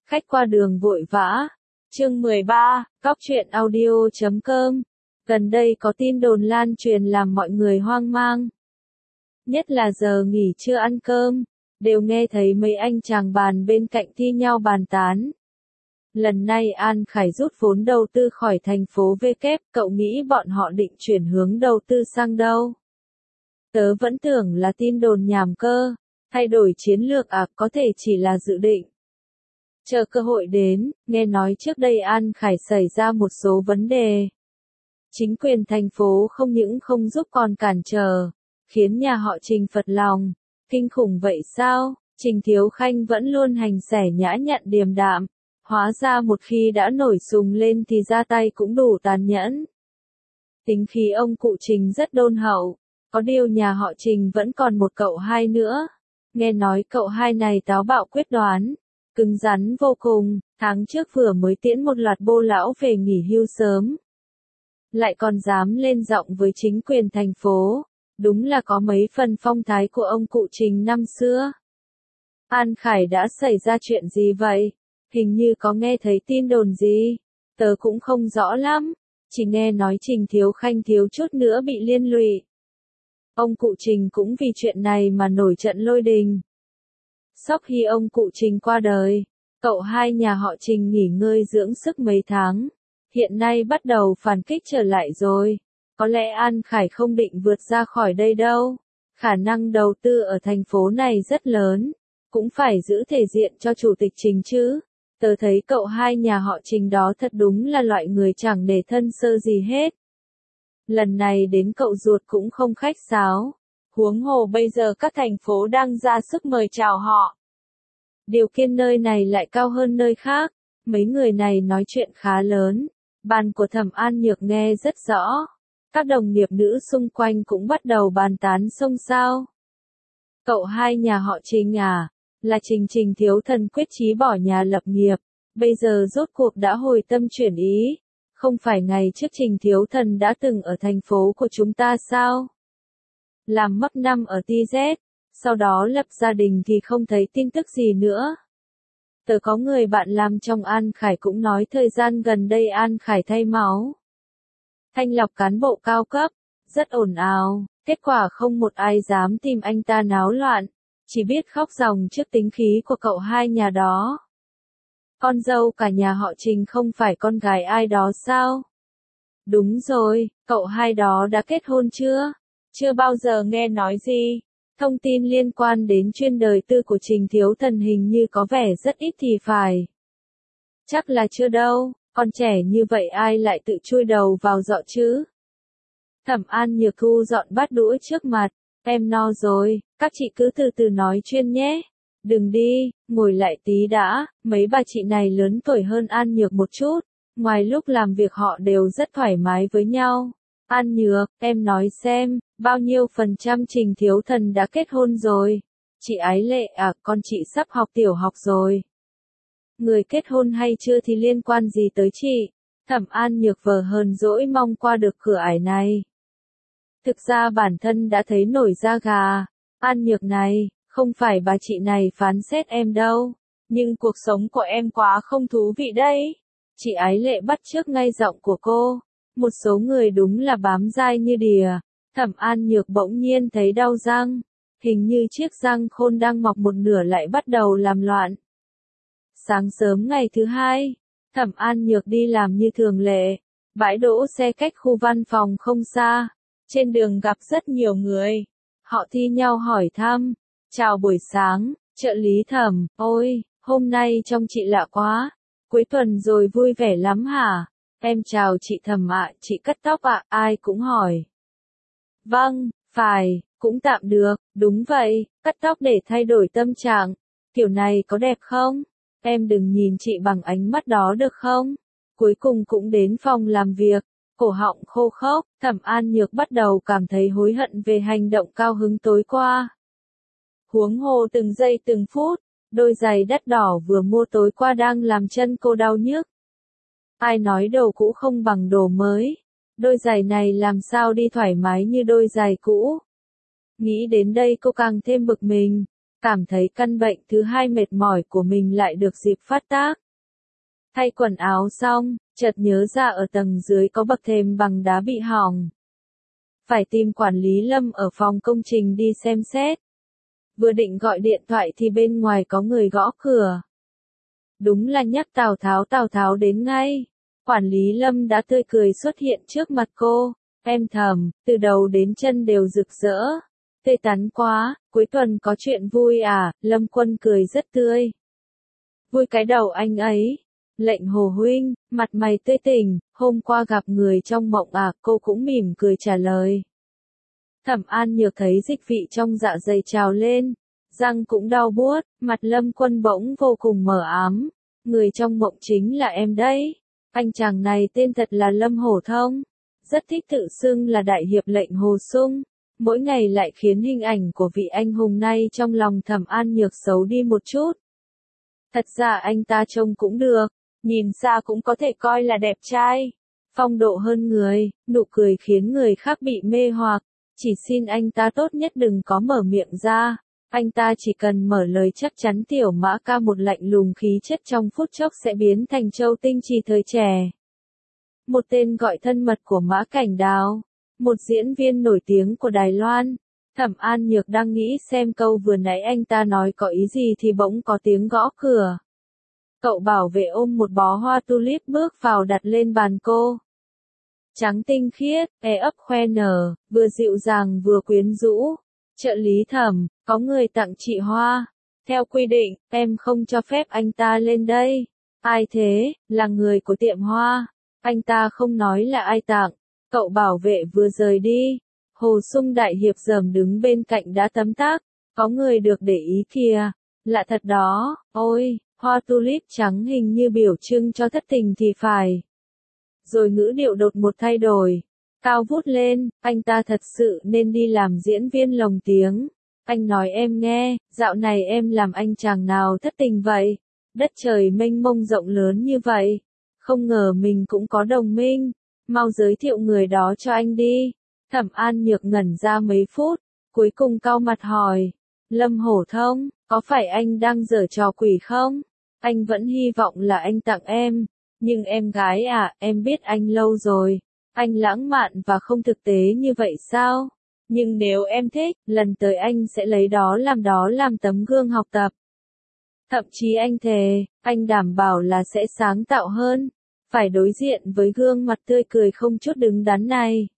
Khách qua đường vội vã. Chương 13, Cóc truyện audio.com. Gần đây có tin đồn lan truyền làm mọi người hoang mang. Nhất là giờ nghỉ trưa ăn cơm, đều nghe thấy mấy anh chàng bàn bên cạnh thi nhau bàn tán. Lần này An Khải rút vốn đầu tư khỏi thành phố V kép, cậu nghĩ bọn họ định chuyển hướng đầu tư sang đâu? Tớ vẫn tưởng là tin đồn nhảm cơ, thay đổi chiến lược có thể chỉ là dự định. Chờ cơ hội đến, nghe nói trước đây An Khải xảy ra một số vấn đề. Chính quyền thành phố không những không giúp còn cản trở, khiến nhà họ Trình phật lòng. Kinh khủng vậy sao? Trình Thiếu Khanh vẫn luôn hành xẻ nhã nhặn điềm đạm, hóa ra một khi đã nổi sùng lên thì ra tay cũng đủ tàn nhẫn. Tính khí ông cụ Trình rất đôn hậu, có điều nhà họ Trình vẫn còn một cậu hai nữa. Nghe nói cậu hai này táo bạo quyết đoán, cứng rắn vô cùng, tháng trước vừa mới tiễn một loạt bô lão về nghỉ hưu sớm. Lại còn dám lên giọng với chính quyền thành phố, đúng là có mấy phần phong thái của ông cụ Trình năm xưa. An Khải đã xảy ra chuyện gì vậy? Hình như có nghe thấy tin đồn gì? Tớ cũng không rõ lắm, chỉ nghe nói Trình Thiếu Khanh thiếu chút nữa bị liên lụy. Ông cụ Trình cũng vì chuyện này mà nổi trận lôi đình. Sau khi ông cụ Trình qua đời, cậu hai nhà họ Trình nghỉ ngơi dưỡng sức mấy tháng, hiện nay bắt đầu phản kích trở lại rồi. Có lẽ An Khải không định vượt ra khỏi đây đâu. Khả năng đầu tư ở thành phố này rất lớn, cũng phải giữ thể diện cho chủ tịch Trình chứ. Tớ thấy cậu hai nhà họ Trình đó thật đúng là loại người chẳng để thân sơ gì hết. Lần này đến cậu ruột cũng không khách sáo. Huống hồ bây giờ các thành phố đang ra sức mời chào họ. Điều kiện nơi này lại cao hơn nơi khác. Mấy người này nói chuyện khá lớn. Bàn của Thẩm An Nhược nghe rất rõ. Các đồng nghiệp nữ xung quanh cũng bắt đầu bàn tán xôn xao. Cậu hai nhà họ Trình là Trình Thiếu Thần quyết chí bỏ nhà lập nghiệp. Bây giờ rốt cuộc đã hồi tâm chuyển ý. Không phải ngày trước Trình Thiếu Thần đã từng ở thành phố của chúng ta sao? Làm mấp năm ở TZ, sau đó lập gia đình thì không thấy tin tức gì nữa. Tớ có người bạn làm trong An Khải cũng nói thời gian gần đây An Khải thay máu. Thanh lọc cán bộ cao cấp, rất ồn ào, kết quả không một ai dám tìm anh ta náo loạn, chỉ biết khóc ròng trước tính khí của cậu hai nhà đó. Con dâu cả nhà họ Trình không phải con gái ai đó sao? Đúng rồi, cậu hai đó đã kết hôn chưa? Chưa bao giờ nghe nói gì. Thông tin liên quan đến chuyên đời tư của Trình Thiếu Thần hình như có vẻ rất ít thì phải. Chắc là chưa đâu, con trẻ như vậy ai lại tự chui đầu vào giọ chứ? Thẩm An Nhược thu dọn bát đũa trước mặt, em no rồi, các chị cứ từ từ nói chuyên nhé. Đừng đi, ngồi lại tí đã, mấy bà chị này lớn tuổi hơn An Nhược một chút, ngoài lúc làm việc họ đều rất thoải mái với nhau. An Nhược, em nói xem, bao nhiêu % Trình Thiếu Thần đã kết hôn rồi? Chị Ái Lệ con chị sắp học tiểu học rồi. Người kết hôn hay chưa thì liên quan gì tới chị? Thẩm An Nhược vờ hờn dỗi mong qua được cửa ải này. Thực ra bản thân đã thấy nổi da gà. An Nhược này, không phải bà chị này phán xét em đâu, nhưng cuộc sống của em quá không thú vị đấy. Chị Ái Lệ bắt chước ngay giọng của cô. Một số người đúng là bám dai như đìa. Thẩm An Nhược bỗng nhiên thấy đau răng. Hình như chiếc răng khôn đang mọc một nửa lại bắt đầu làm loạn. Sáng sớm ngày thứ hai, Thẩm An Nhược đi làm như thường lệ. Bãi đỗ xe cách khu văn phòng không xa. Trên đường gặp rất nhiều người. Họ thi nhau hỏi thăm. Chào buổi sáng, trợ lý Thẩm, ôi, hôm nay trông chị lạ quá. Cuối tuần rồi vui vẻ lắm hả? Em chào chị Thẩm chị cắt tóc ai cũng hỏi. Vâng, phải, cũng tạm được, đúng vậy, cắt tóc để thay đổi tâm trạng. Kiểu này có đẹp không? Em đừng nhìn chị bằng ánh mắt đó được không? Cuối cùng cũng đến phòng làm việc, cổ họng khô khốc, Thẩm An Nhược bắt đầu cảm thấy hối hận về hành động cao hứng tối qua. Huống hồ từng giây từng phút, đôi giày đắt đỏ vừa mua tối qua đang làm chân cô đau nhức. Ai nói đồ cũ không bằng đồ mới, đôi giày này làm sao đi thoải mái như đôi giày cũ. Nghĩ đến đây cô càng thêm bực mình, cảm thấy căn bệnh thứ hai mệt mỏi của mình lại được dịp phát tác. Thay quần áo xong, chợt nhớ ra ở tầng dưới có bậc thềm bằng đá bị hỏng. Phải tìm quản lý Lâm ở phòng công trình đi xem xét. Vừa định gọi điện thoại thì bên ngoài có người gõ cửa. Đúng là nhắc Tào Tháo đến ngay. Quản lý Lâm đã tươi cười xuất hiện trước mặt cô. Em thầm, từ đầu đến chân đều rực rỡ. Tươi tắn quá, cuối tuần có chuyện vui à? Lâm Quân cười rất tươi. Vui cái đầu anh ấy. Lệnh Hồ huynh, mặt mày tươi tỉnh, hôm qua gặp người trong mộng à? Cô cũng mỉm cười trả lời. Thẩm An Nhược thấy dịch vị trong dạ dày trào lên, răng cũng đau buốt, mặt Lâm Quân bỗng vô cùng mờ ám. Người trong mộng chính là em đấy. Anh chàng này tên thật là Lâm Hổ Thông. Rất thích tự xưng là đại hiệp lệnh Hồ Sung. Mỗi ngày lại khiến hình ảnh của vị anh hùng này trong lòng Thẩm An Nhược xấu đi một chút. Thật ra anh ta trông cũng được, nhìn xa cũng có thể coi là đẹp trai. Phong độ hơn người, nụ cười khiến người khác bị mê hoặc. Chỉ xin anh ta tốt nhất đừng có mở miệng ra. Anh ta chỉ cần mở lời chắc chắn Tiểu Mã Ca một lạnh lùng khí chất trong phút chốc sẽ biến thành Châu Tinh Trì thời trẻ. Một tên gọi thân mật của Mã Cảnh Đào, một diễn viên nổi tiếng của Đài Loan. Thẩm An Nhược đang nghĩ xem câu vừa nãy anh ta nói có ý gì thì bỗng có tiếng gõ cửa. Cậu bảo vệ ôm một bó hoa tulip bước vào đặt lên bàn cô. Trắng tinh khiết, ấp khoe nở, vừa dịu dàng vừa quyến rũ. Trợ lý Thẩm, có người tặng chị hoa. Theo quy định, em không cho phép anh ta lên đây. Ai thế? Là người của tiệm hoa. Anh ta không nói là ai tặng. Cậu bảo vệ vừa rời đi. Hồ Sung đại hiệp dởm đứng bên cạnh đã tấm tắc. Có người được để ý kìa. Lạ thật đó, ôi, hoa tulip trắng hình như biểu trưng cho thất tình thì phải. Rồi ngữ điệu đột một thay đổi. Cao vút lên, anh ta thật sự nên đi làm diễn viên lồng tiếng. Anh nói em nghe, dạo này em làm anh chàng nào thất tình vậy? Đất trời mênh mông rộng lớn như vậy. Không ngờ mình cũng có đồng minh. Mau giới thiệu người đó cho anh đi. Thẩm An Nhược ngẩn ra mấy phút, cuối cùng cau mặt hỏi. Lâm Hổ Thông, có phải anh đang giở trò quỷ không? Anh vẫn hy vọng là anh tặng em. Nhưng em gái à, em biết anh lâu rồi. Anh lãng mạn và không thực tế như vậy sao? Nhưng nếu em thích, lần tới anh sẽ lấy đó làm tấm gương học tập. Thậm chí anh thề, anh đảm bảo là sẽ sáng tạo hơn. Phải đối diện với gương mặt tươi cười không chút đứng đắn này.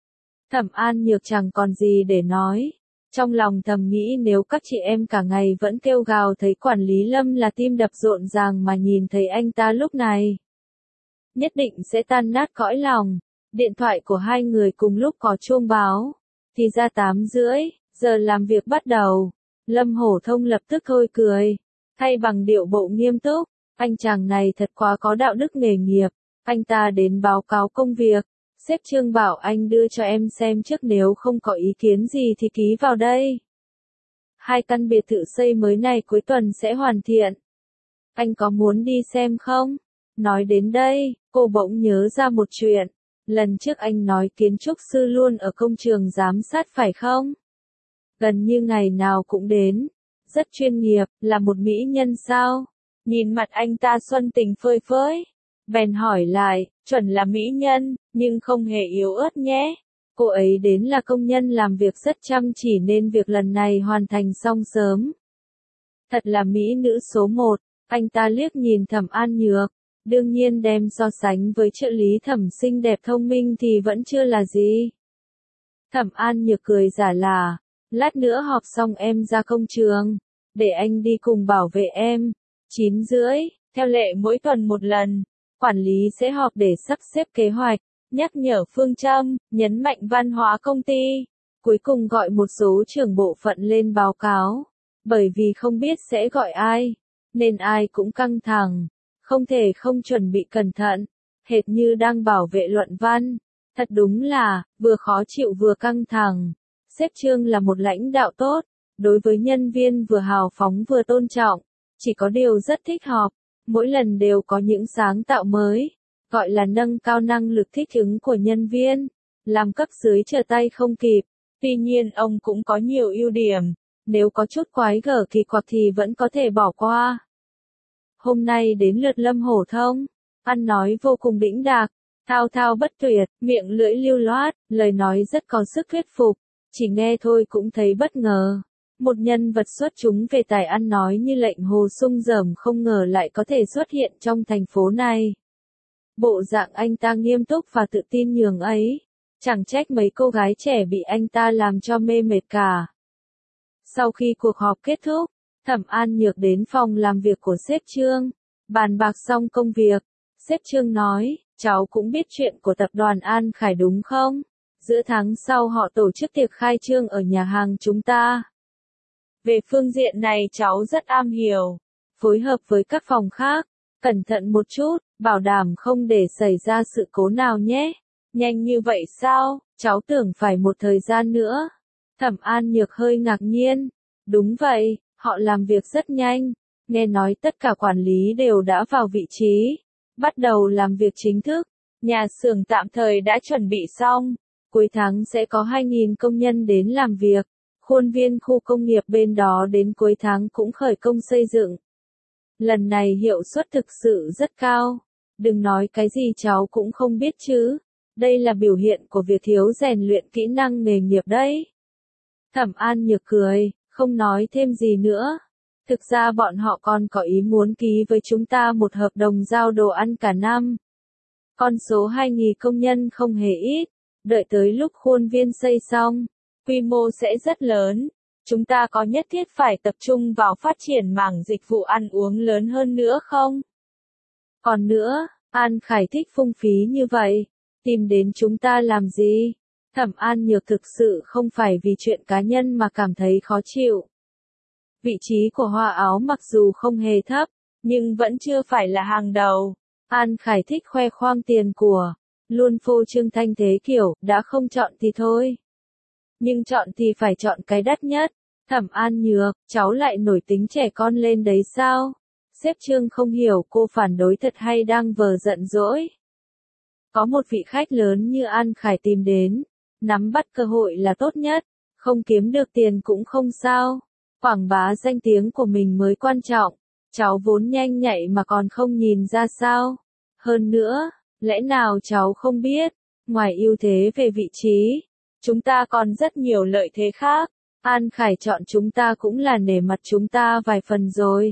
Thẩm An Nhược chẳng còn gì để nói. Trong lòng thầm nghĩ nếu các chị em cả ngày vẫn kêu gào thấy quản lý Lâm là tim đập rộn ràng mà nhìn thấy anh ta lúc này. Nhất định sẽ tan nát cõi lòng. Điện thoại của hai người cùng lúc có chuông báo. Thì ra 8:30, giờ làm việc bắt đầu. Lâm Hổ Thông lập tức thôi cười. Thay bằng điệu bộ nghiêm túc. Anh chàng này thật quá có đạo đức nghề nghiệp. Anh ta đến báo cáo công việc. Sếp Trương bảo anh đưa cho em xem trước, nếu không có ý kiến gì thì ký vào đây. 2 căn biệt thự xây mới này cuối tuần sẽ hoàn thiện. Anh có muốn đi xem không? Nói đến đây, cô bỗng nhớ ra một chuyện. Lần trước anh nói kiến trúc sư luôn ở công trường giám sát phải không? Gần như ngày nào cũng đến. Rất chuyên nghiệp, là một mỹ nhân sao? Nhìn mặt anh ta xuân tình phơi phới. Bèn hỏi lại, chuẩn là mỹ nhân, nhưng không hề yếu ớt nhé. Cô ấy đến là công nhân làm việc rất chăm chỉ nên việc lần này hoàn thành xong sớm. Thật là mỹ nữ số 1, anh ta liếc nhìn Thẩm An Nhược. Đương nhiên đem so sánh với trợ lý Thẩm xinh đẹp thông minh thì vẫn chưa là gì. Thẩm An Nhược cười giả là, lát nữa họp xong em ra công trường, để anh đi cùng bảo vệ em. 9:30, theo lệ mỗi tuần một lần, quản lý sẽ họp để sắp xếp kế hoạch, nhắc nhở phương châm, nhấn mạnh văn hóa công ty. Cuối cùng gọi một số trưởng bộ phận lên báo cáo. Bởi vì không biết sẽ gọi ai, nên ai cũng căng thẳng. Không thể không chuẩn bị cẩn thận, hệt như đang bảo vệ luận văn. Thật đúng là, vừa khó chịu vừa căng thẳng. Sếp Trương là một lãnh đạo tốt, đối với nhân viên vừa hào phóng vừa tôn trọng. Chỉ có điều rất thích họp, mỗi lần đều có những sáng tạo mới, gọi là nâng cao năng lực thích ứng của nhân viên, làm cấp dưới trở tay không kịp. Tuy nhiên ông cũng có nhiều ưu điểm, Nếu có chút quái gở kỳ quặc thì vẫn có thể bỏ qua. Hôm nay đến lượt Lâm Hổ Thông, ăn nói vô cùng đĩnh đạc, thao thao bất tuyệt, miệng lưỡi lưu loát, lời nói rất có sức thuyết phục, chỉ nghe thôi cũng thấy bất ngờ. Một nhân vật xuất chúng về tài ăn nói như lệnh Hồ Sung Dởm không ngờ lại có thể xuất hiện trong thành phố này. Bộ dạng anh ta nghiêm túc và tự tin nhường ấy, chẳng trách mấy cô gái trẻ bị anh ta làm cho mê mệt cả. Sau khi cuộc họp kết thúc, Thẩm An Nhược đến phòng làm việc của sếp Trương, bàn bạc xong công việc, sếp Trương nói, cháu cũng biết chuyện của tập đoàn An Khải đúng không? Giữa tháng sau họ tổ chức tiệc khai trương ở nhà hàng chúng ta. Về phương diện này cháu rất am hiểu, phối hợp với các phòng khác, cẩn thận một chút, bảo đảm không để xảy ra sự cố nào nhé. Nhanh như vậy sao, cháu tưởng phải một thời gian nữa. Thẩm An Nhược hơi ngạc nhiên, đúng vậy, họ làm việc rất nhanh, nghe nói tất cả quản lý đều đã vào vị trí, bắt đầu làm việc chính thức, nhà xưởng tạm thời đã chuẩn bị xong, cuối tháng sẽ có 2.000 công nhân đến làm việc. Khuôn viên khu công nghiệp bên đó đến cuối tháng cũng khởi công xây dựng. Lần này hiệu suất thực sự rất cao. Đừng nói cái gì cháu cũng không biết chứ. Đây là biểu hiện của việc thiếu rèn luyện kỹ năng nghề nghiệp đấy. Thẩm An Nhược cười, không nói thêm gì nữa. Thực ra bọn họ còn có ý muốn ký với chúng ta một hợp đồng giao đồ ăn cả năm. Con số 2.000 công nhân không hề ít. Đợi tới lúc khuôn viên xây xong, quy mô sẽ rất lớn. Chúng ta có nhất thiết phải tập trung vào phát triển mảng dịch vụ ăn uống lớn hơn nữa không? Còn nữa, An Khải thích phung phí như vậy, tìm đến chúng ta làm gì? Thẩm An Nhược thực sự không phải vì chuyện cá nhân mà cảm thấy khó chịu. Vị trí của Hoa Áo mặc dù không hề thấp, nhưng vẫn chưa phải là hàng đầu. An Khải thích khoe khoang tiền của, luôn phô trương thanh thế kiểu, đã không chọn thì thôi. Nhưng chọn thì phải chọn cái đắt nhất. Thẩm An Nhược, cháu lại nổi tính trẻ con lên đấy sao? Sếp Trương không hiểu cô phản đối thật hay đang vờ giận dỗi. Có một vị khách lớn như An Khải tìm đến, nắm bắt cơ hội là tốt nhất, không kiếm được tiền cũng không sao. Quảng bá danh tiếng của mình mới quan trọng, cháu vốn nhanh nhạy mà còn không nhìn ra sao. Hơn nữa, lẽ nào cháu không biết, ngoài ưu thế về vị trí, chúng ta còn rất nhiều lợi thế khác. An Khải chọn chúng ta cũng là nể mặt chúng ta vài phần rồi.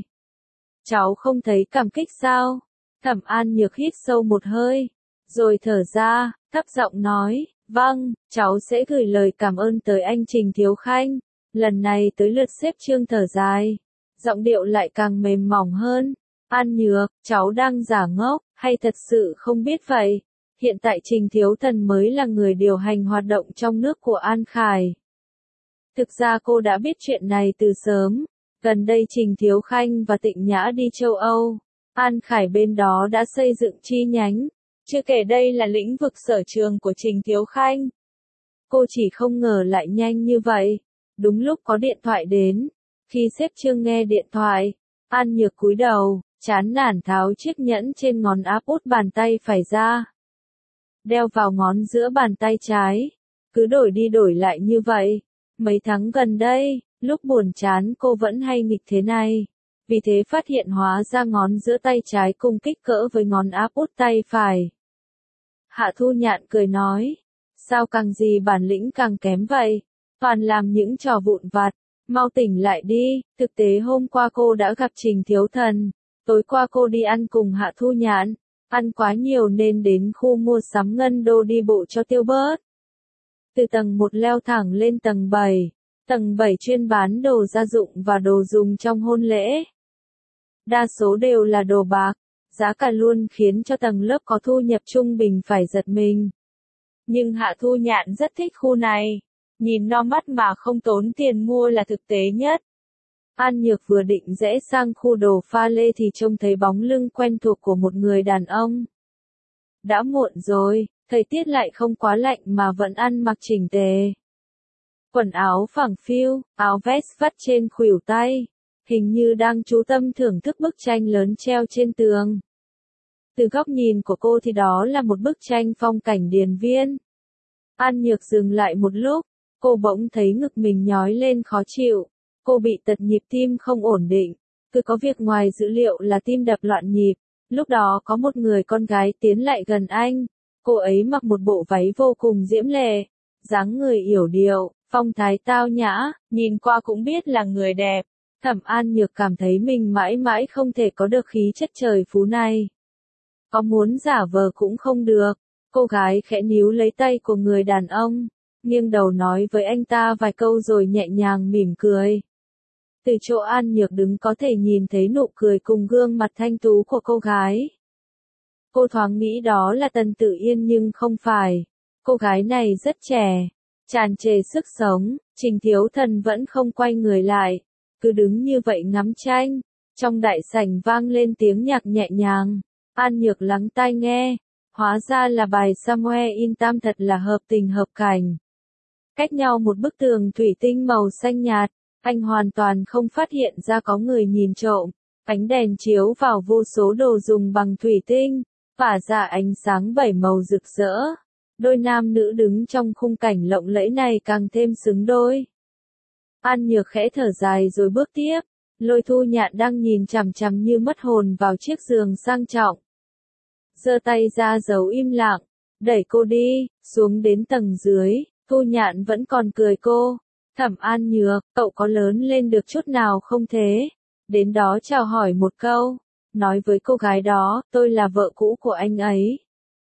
Cháu không thấy cảm kích sao? Thẩm An Nhược hít sâu một hơi, rồi thở ra, thấp giọng nói, vâng, cháu sẽ gửi lời cảm ơn tới anh Trình Thiếu Khanh. Lần này tới lượt sếp Trương thở dài, giọng điệu lại càng mềm mỏng hơn. An Nhược, cháu đang giả ngốc, hay thật sự không biết vậy? Hiện tại Trình Thiếu Thần mới là người điều hành hoạt động trong nước của An Khải. Thực ra cô đã biết chuyện này từ sớm. Gần đây Trình Thiếu Khanh và Tịnh Nhã đi châu Âu. An Khải bên đó đã xây dựng chi nhánh. Chưa kể đây là lĩnh vực sở trường của Trình Thiếu Khanh. Cô chỉ không ngờ lại nhanh như vậy. Đúng lúc có điện thoại đến. Khi sếp Trương nghe điện thoại, An Nhược cúi đầu, chán nản tháo chiếc nhẫn trên ngón áp út bàn tay phải ra. Đeo vào ngón giữa bàn tay trái. Cứ đổi đi đổi lại như vậy. Mấy tháng gần đây, lúc buồn chán cô vẫn hay nghịch thế này. Vì thế phát hiện hóa ra ngón giữa tay trái cùng kích cỡ với ngón áp út tay phải. Hạ Thu Nhạn cười nói. Sao càng gì bản lĩnh càng kém vậy? Toàn làm những trò vụn vặt. Mau tỉnh lại đi. Thực tế hôm qua cô đã gặp Trình Thiếu Thần. Tối qua cô đi ăn cùng Hạ Thu Nhạn. Ăn quá nhiều nên đến khu mua sắm Ngân Đô đi bộ cho tiêu bớt. Từ tầng 1 leo thẳng lên tầng 7. Tầng 7 chuyên bán đồ gia dụng và đồ dùng trong hôn lễ. Đa số đều là đồ bạc, giá cả luôn khiến cho tầng lớp có thu nhập trung bình phải giật mình. Nhưng Hạ Thu Nhạn rất thích khu này, nhìn no mắt mà không tốn tiền mua là thực tế nhất. An Nhược vừa định rẽ sang khu đồ pha lê thì trông thấy bóng lưng quen thuộc của một người đàn ông. Đã muộn rồi, thời tiết lại không quá lạnh mà vẫn ăn mặc chỉnh tề. Quần áo phẳng phiu, áo vest vắt trên khuỷu tay, hình như đang chú tâm thưởng thức bức tranh lớn treo trên tường. Từ góc nhìn của cô thì đó là một bức tranh phong cảnh điền viên. An Nhược dừng lại một lúc, cô bỗng thấy ngực mình nhói lên khó chịu. Cô bị tật nhịp tim không ổn định, cứ có việc ngoài dữ liệu là tim đập loạn nhịp. Lúc đó có một người con gái tiến lại gần anh, cô ấy mặc một bộ váy vô cùng diễm lệ, dáng người yểu điệu, phong thái tao nhã, nhìn qua cũng biết là người đẹp. Thẩm An Nhược cảm thấy mình mãi mãi không thể có được khí chất trời phú này. Có muốn giả vờ cũng không được. Cô gái khẽ níu lấy tay của người đàn ông, nghiêng đầu nói với anh ta vài câu rồi nhẹ nhàng mỉm cười. Từ chỗ An Nhược đứng có thể nhìn thấy nụ cười cùng gương mặt thanh tú của cô gái. Cô thoáng nghĩ đó là Tần Tử Yên nhưng không phải. Cô gái này rất trẻ, tràn trề sức sống. Trình Thiếu Thần vẫn không quay người lại, cứ đứng như vậy ngắm tranh. Trong đại sảnh vang lên tiếng nhạc nhẹ nhàng. An Nhược lắng tai nghe, hóa ra là bài Somewhere in Time, thật là hợp tình hợp cảnh. Cách nhau một bức tường thủy tinh màu xanh nhạt, anh hoàn toàn không phát hiện ra có người nhìn trộm. Ánh đèn chiếu vào vô số đồ dùng bằng thủy tinh, tỏa ra ánh sáng bảy màu rực rỡ. Đôi nam nữ đứng trong khung cảnh lộng lẫy này càng thêm xứng đôi. An Nhược khẽ thở dài rồi bước tiếp. Lôi Thu Nhạn đang nhìn chằm chằm như mất hồn vào chiếc giường sang trọng. Giơ tay ra dấu im lặng, đẩy cô đi, xuống đến tầng dưới. Thu Nhạn vẫn còn cười cô. Thẩm An Nhược, cậu có lớn lên được chút nào không thế? Đến đó chào hỏi một câu, nói với cô gái đó, tôi là vợ cũ của anh ấy.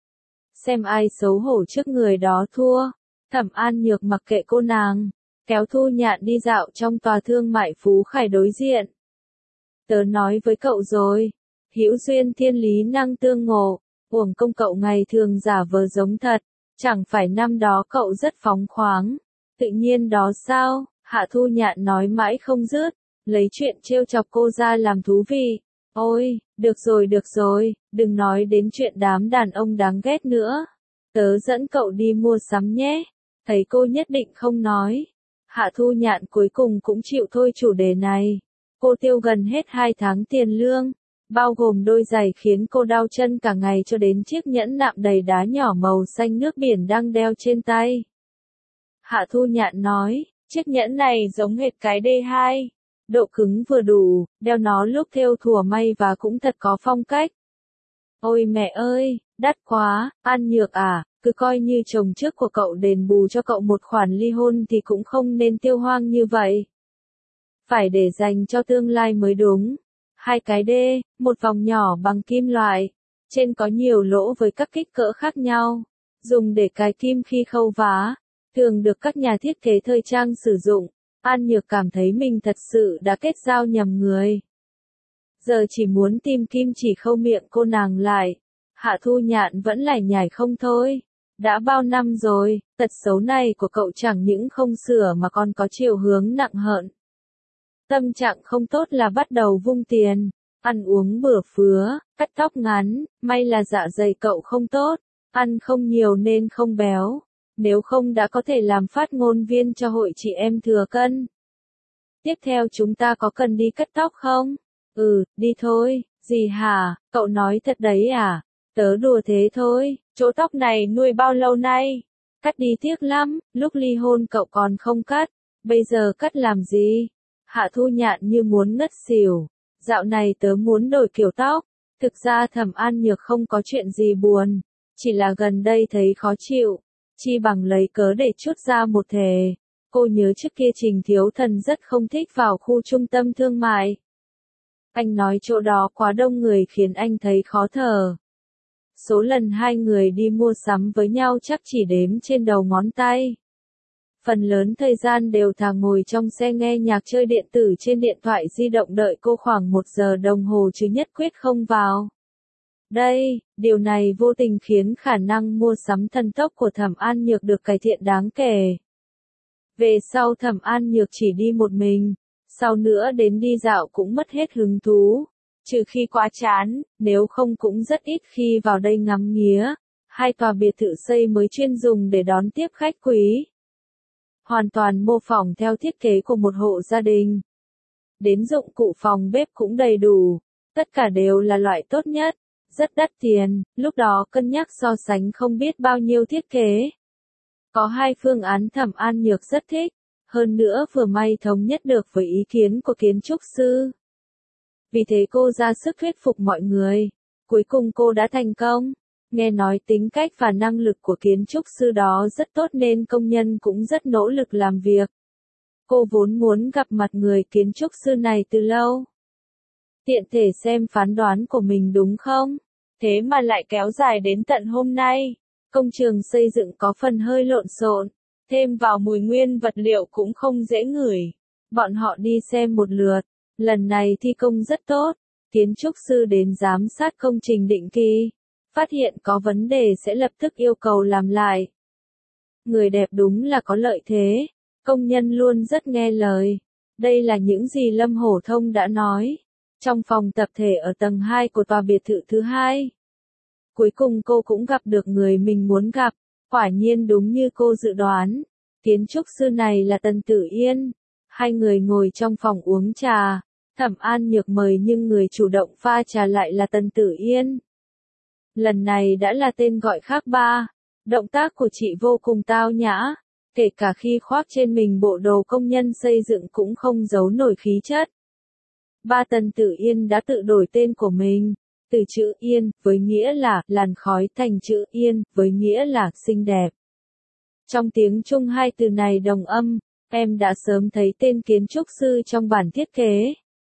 Xem ai xấu hổ trước người đó thua. Thẩm An Nhược mặc kệ cô nàng, kéo Thu Nhạn đi dạo trong tòa thương mại Phú Khải đối diện. Tớ nói với cậu rồi, hữu duyên thiên lý năng tương ngộ, uổng công cậu ngày thường giả vờ giống thật, chẳng phải năm đó cậu rất phóng khoáng. Tự nhiên đó sao? Hạ Thu Nhạn nói mãi không dứt, lấy chuyện trêu chọc cô ra làm thú vị. Ôi, được rồi, đừng nói đến chuyện đám đàn ông đáng ghét nữa. Tớ dẫn cậu đi mua sắm nhé. Thấy cô nhất định không nói. Hạ Thu Nhạn cuối cùng cũng chịu thôi chủ đề này. Cô tiêu gần hết 2 tháng tiền lương, bao gồm đôi giày khiến cô đau chân cả ngày cho đến chiếc nhẫn nạm đầy đá nhỏ màu xanh nước biển đang đeo trên tay. Hạ Thu Nhạn nói, chiếc nhẫn này giống hệt cái D2. Độ cứng vừa đủ, đeo nó lúc thêu thùa may và cũng thật có phong cách. Ôi mẹ ơi, đắt quá, An Nhược à, cứ coi như chồng trước của cậu đền bù cho cậu một khoản ly hôn thì cũng không nên tiêu hoang như vậy. Phải để dành cho tương lai mới đúng. 2 cái D, một vòng nhỏ bằng kim loại. Trên có nhiều lỗ với các kích cỡ khác nhau. Dùng để cài kim khi khâu vá. Thường được các nhà thiết kế thời trang sử dụng. An Nhược cảm thấy mình thật sự đã kết giao nhầm người. Giờ chỉ muốn tìm kim chỉ khâu miệng cô nàng lại. Hạ Thu Nhạn vẫn lải nhải không thôi. Đã bao năm rồi, tật xấu này của cậu chẳng những không sửa mà còn có chiều hướng nặng hợn. Tâm trạng không tốt là bắt đầu vung tiền, ăn uống bừa phứa, cắt tóc ngắn, may là dạ dày cậu không tốt, ăn không nhiều nên không béo. Nếu không đã có thể làm phát ngôn viên cho hội chị em thừa cân. Tiếp theo chúng ta có cần đi cắt tóc không? Ừ, đi thôi. Gì hả? Cậu nói thật đấy à? Tớ đùa thế thôi, chỗ tóc này nuôi bao lâu nay? Cắt đi tiếc lắm, lúc ly hôn cậu còn không cắt, bây giờ cắt làm gì? Hạ Thu Nhạn như muốn ngất xỉu. Dạo này tớ muốn đổi kiểu tóc. Thực ra Thẩm An Nhược không có chuyện gì buồn, chỉ là gần đây thấy khó chịu. Chi bằng lấy cớ để trút ra một thề. Cô nhớ trước kia Trình Thiếu Thần rất không thích vào khu trung tâm thương mại. Anh nói chỗ đó quá đông người khiến anh thấy khó thở. Số lần 2 người đi mua sắm với nhau chắc chỉ đếm trên đầu ngón tay. Phần lớn thời gian đều thà ngồi trong xe nghe nhạc chơi điện tử trên điện thoại di động đợi cô khoảng 1 giờ đồng hồ chứ nhất quyết không vào. Đây, điều này vô tình khiến khả năng mua sắm thần tốc của Thẩm An Nhược được cải thiện đáng kể. Về sau Thẩm An Nhược chỉ đi một mình, sau nữa đến đi dạo cũng mất hết hứng thú. Trừ khi quá chán, nếu không cũng rất ít khi vào đây ngắm nghía. 2 tòa biệt thự xây mới chuyên dùng để đón tiếp khách quý. Hoàn toàn mô phỏng theo thiết kế của một hộ gia đình. Đến dụng cụ phòng bếp cũng đầy đủ, tất cả đều là loại tốt nhất. Rất đắt tiền, lúc đó cân nhắc so sánh không biết bao nhiêu thiết kế. Có 2 phương án Thẩm An Nhược rất thích. hơn nữa vừa may thống nhất được với ý kiến của kiến trúc sư. Vì thế cô ra sức thuyết phục mọi người. Cuối cùng cô đã thành công. Nghe nói tính cách và năng lực của kiến trúc sư đó rất tốt nên công nhân cũng rất nỗ lực làm việc. Cô vốn muốn gặp mặt người kiến trúc sư này từ lâu. Tiện thể xem phán đoán của mình đúng không? Thế mà lại kéo dài đến tận hôm nay. Công trường xây dựng có phần hơi lộn xộn, thêm vào mùi nguyên vật liệu cũng không dễ ngửi. Bọn họ đi xem một lượt, lần này thi công rất tốt. Kiến trúc sư đến giám sát công trình định kỳ, phát hiện có vấn đề sẽ lập tức yêu cầu làm lại. Người đẹp đúng là có lợi thế, công nhân luôn rất nghe lời. Đây là những gì Lâm Hổ Thông đã nói. Trong phòng tập thể ở tầng 2 của tòa biệt thự thứ 2. Cuối cùng cô cũng gặp được người mình muốn gặp, quả nhiên đúng như cô dự đoán. Kiến trúc sư này là Tần Tử Yên. Hai người ngồi trong phòng uống trà, Thẩm An Nhược mời nhưng người chủ động pha trà lại là Tần Tử Yên. Lần này đã là tên gọi khác ba. Động tác của chị vô cùng tao nhã, kể cả khi khoác trên mình bộ đồ công nhân xây dựng cũng không giấu nổi khí chất. Ba Tần Tử Yên đã tự đổi tên của mình, từ chữ Yên, với nghĩa là làn khói thành chữ Yên, với nghĩa là xinh đẹp. Trong tiếng Trung hai từ này đồng âm, em đã sớm thấy tên kiến trúc sư trong bản thiết kế.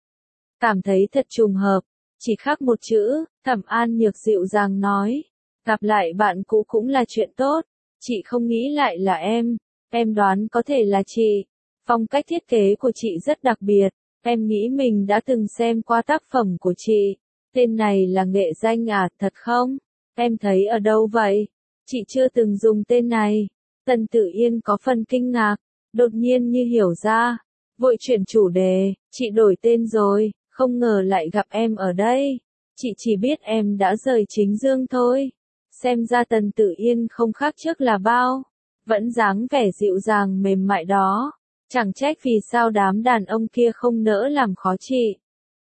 Cảm thấy thật trùng hợp, chỉ khác một chữ, Thẩm An Nhược dịu dàng nói. Gặp lại bạn cũ cũng là chuyện tốt, chị không nghĩ lại là em đoán có thể là chị. Phong cách thiết kế của chị rất đặc biệt, em nghĩ mình đã từng xem qua tác phẩm của chị. Tên này là nghệ danh à, thật không? Em thấy ở đâu vậy? Chị chưa từng dùng tên này. Tần Tử Yên có phần kinh ngạc, đột nhiên như hiểu ra. Vội chuyển chủ đề, chị đổi tên rồi, không ngờ lại gặp em ở đây. Chị chỉ biết em đã rời Chính Dương thôi. Xem ra Tần Tử Yên không khác trước là bao. Vẫn dáng vẻ dịu dàng mềm mại đó. Chẳng trách vì sao đám đàn ông kia không nỡ làm khó chị.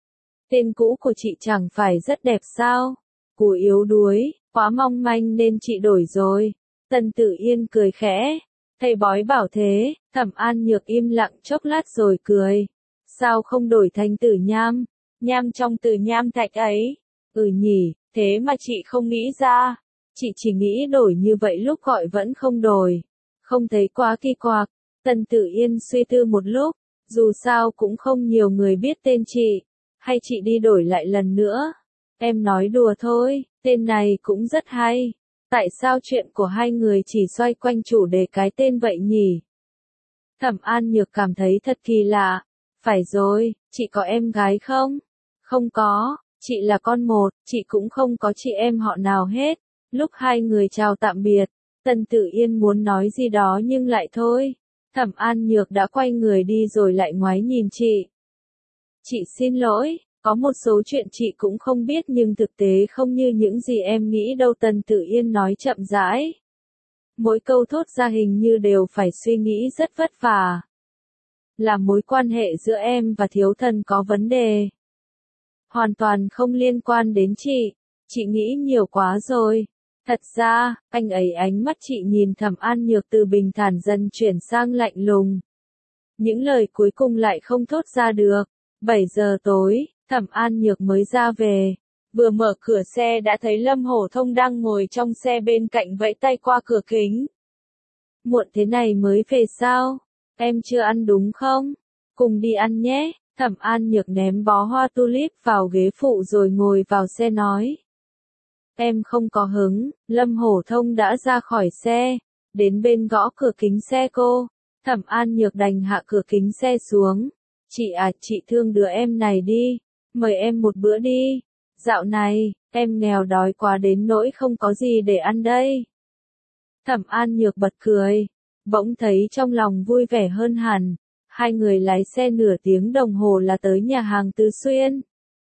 Tên cũ của chị chẳng phải rất đẹp sao? Cô yếu đuối, quá mong manh nên chị đổi rồi. Tần Tử Yên cười khẽ. Thầy bói bảo thế, Thẩm An Nhược im lặng chốc lát rồi cười. Sao không đổi thành Tử Nham? Nham trong Từ Nham Thạch ấy. Ừ nhỉ, thế mà chị không nghĩ ra. Chị chỉ nghĩ đổi như vậy lúc gọi vẫn không đổi. Không thấy quá kỳ quặc. Tần Tử Yên suy tư một lúc. Dù sao cũng không nhiều người biết tên chị. Hay chị đi đổi lại lần nữa? Em nói đùa thôi, tên này cũng rất hay. Tại sao chuyện của hai người chỉ xoay quanh chủ đề cái tên vậy nhỉ? Thẩm An Nhược cảm thấy thật kỳ lạ. Phải rồi, chị có em gái không? Không có, chị là con một, chị cũng không có chị em họ nào hết. Lúc hai người chào tạm biệt, Tần Tử Yên muốn nói gì đó nhưng lại thôi. Thẩm An Nhược đã quay người đi rồi lại ngoái nhìn chị. Chị xin lỗi, có một số chuyện chị cũng không biết nhưng thực tế không như những gì em nghĩ đâu. Tần Tử Yên nói chậm rãi. Mỗi câu thốt ra hình như đều phải suy nghĩ rất vất vả. Là mối quan hệ giữa em và Thiếu Thần có vấn đề. Hoàn toàn không liên quan đến chị nghĩ nhiều quá rồi. Thật ra, anh ấy ánh mắt chị nhìn Thẩm An Nhược từ bình thản dần chuyển sang lạnh lùng. Những lời cuối cùng lại không thốt ra được. 7 giờ tối, Thẩm An Nhược mới ra về. Vừa mở cửa xe đã thấy Lâm Hổ Thông đang ngồi trong xe bên cạnh vẫy tay qua cửa kính. Muộn thế này mới về sao? Em chưa ăn đúng không? Cùng đi ăn nhé. Thẩm An Nhược ném bó hoa tulip vào ghế phụ rồi ngồi vào xe nói. Em không có hứng. Lâm Hổ Thông đã ra khỏi xe, đến bên gõ cửa kính xe cô. Thẩm An Nhược đành hạ cửa kính xe xuống. Chị à, chị thương đứa em này đi. Mời em một bữa đi. Dạo này, em nghèo đói quá đến nỗi không có gì để ăn đây. Thẩm An Nhược bật cười. Bỗng thấy trong lòng vui vẻ hơn hẳn. Hai người lái xe nửa tiếng đồng hồ là tới nhà hàng Tứ Xuyên.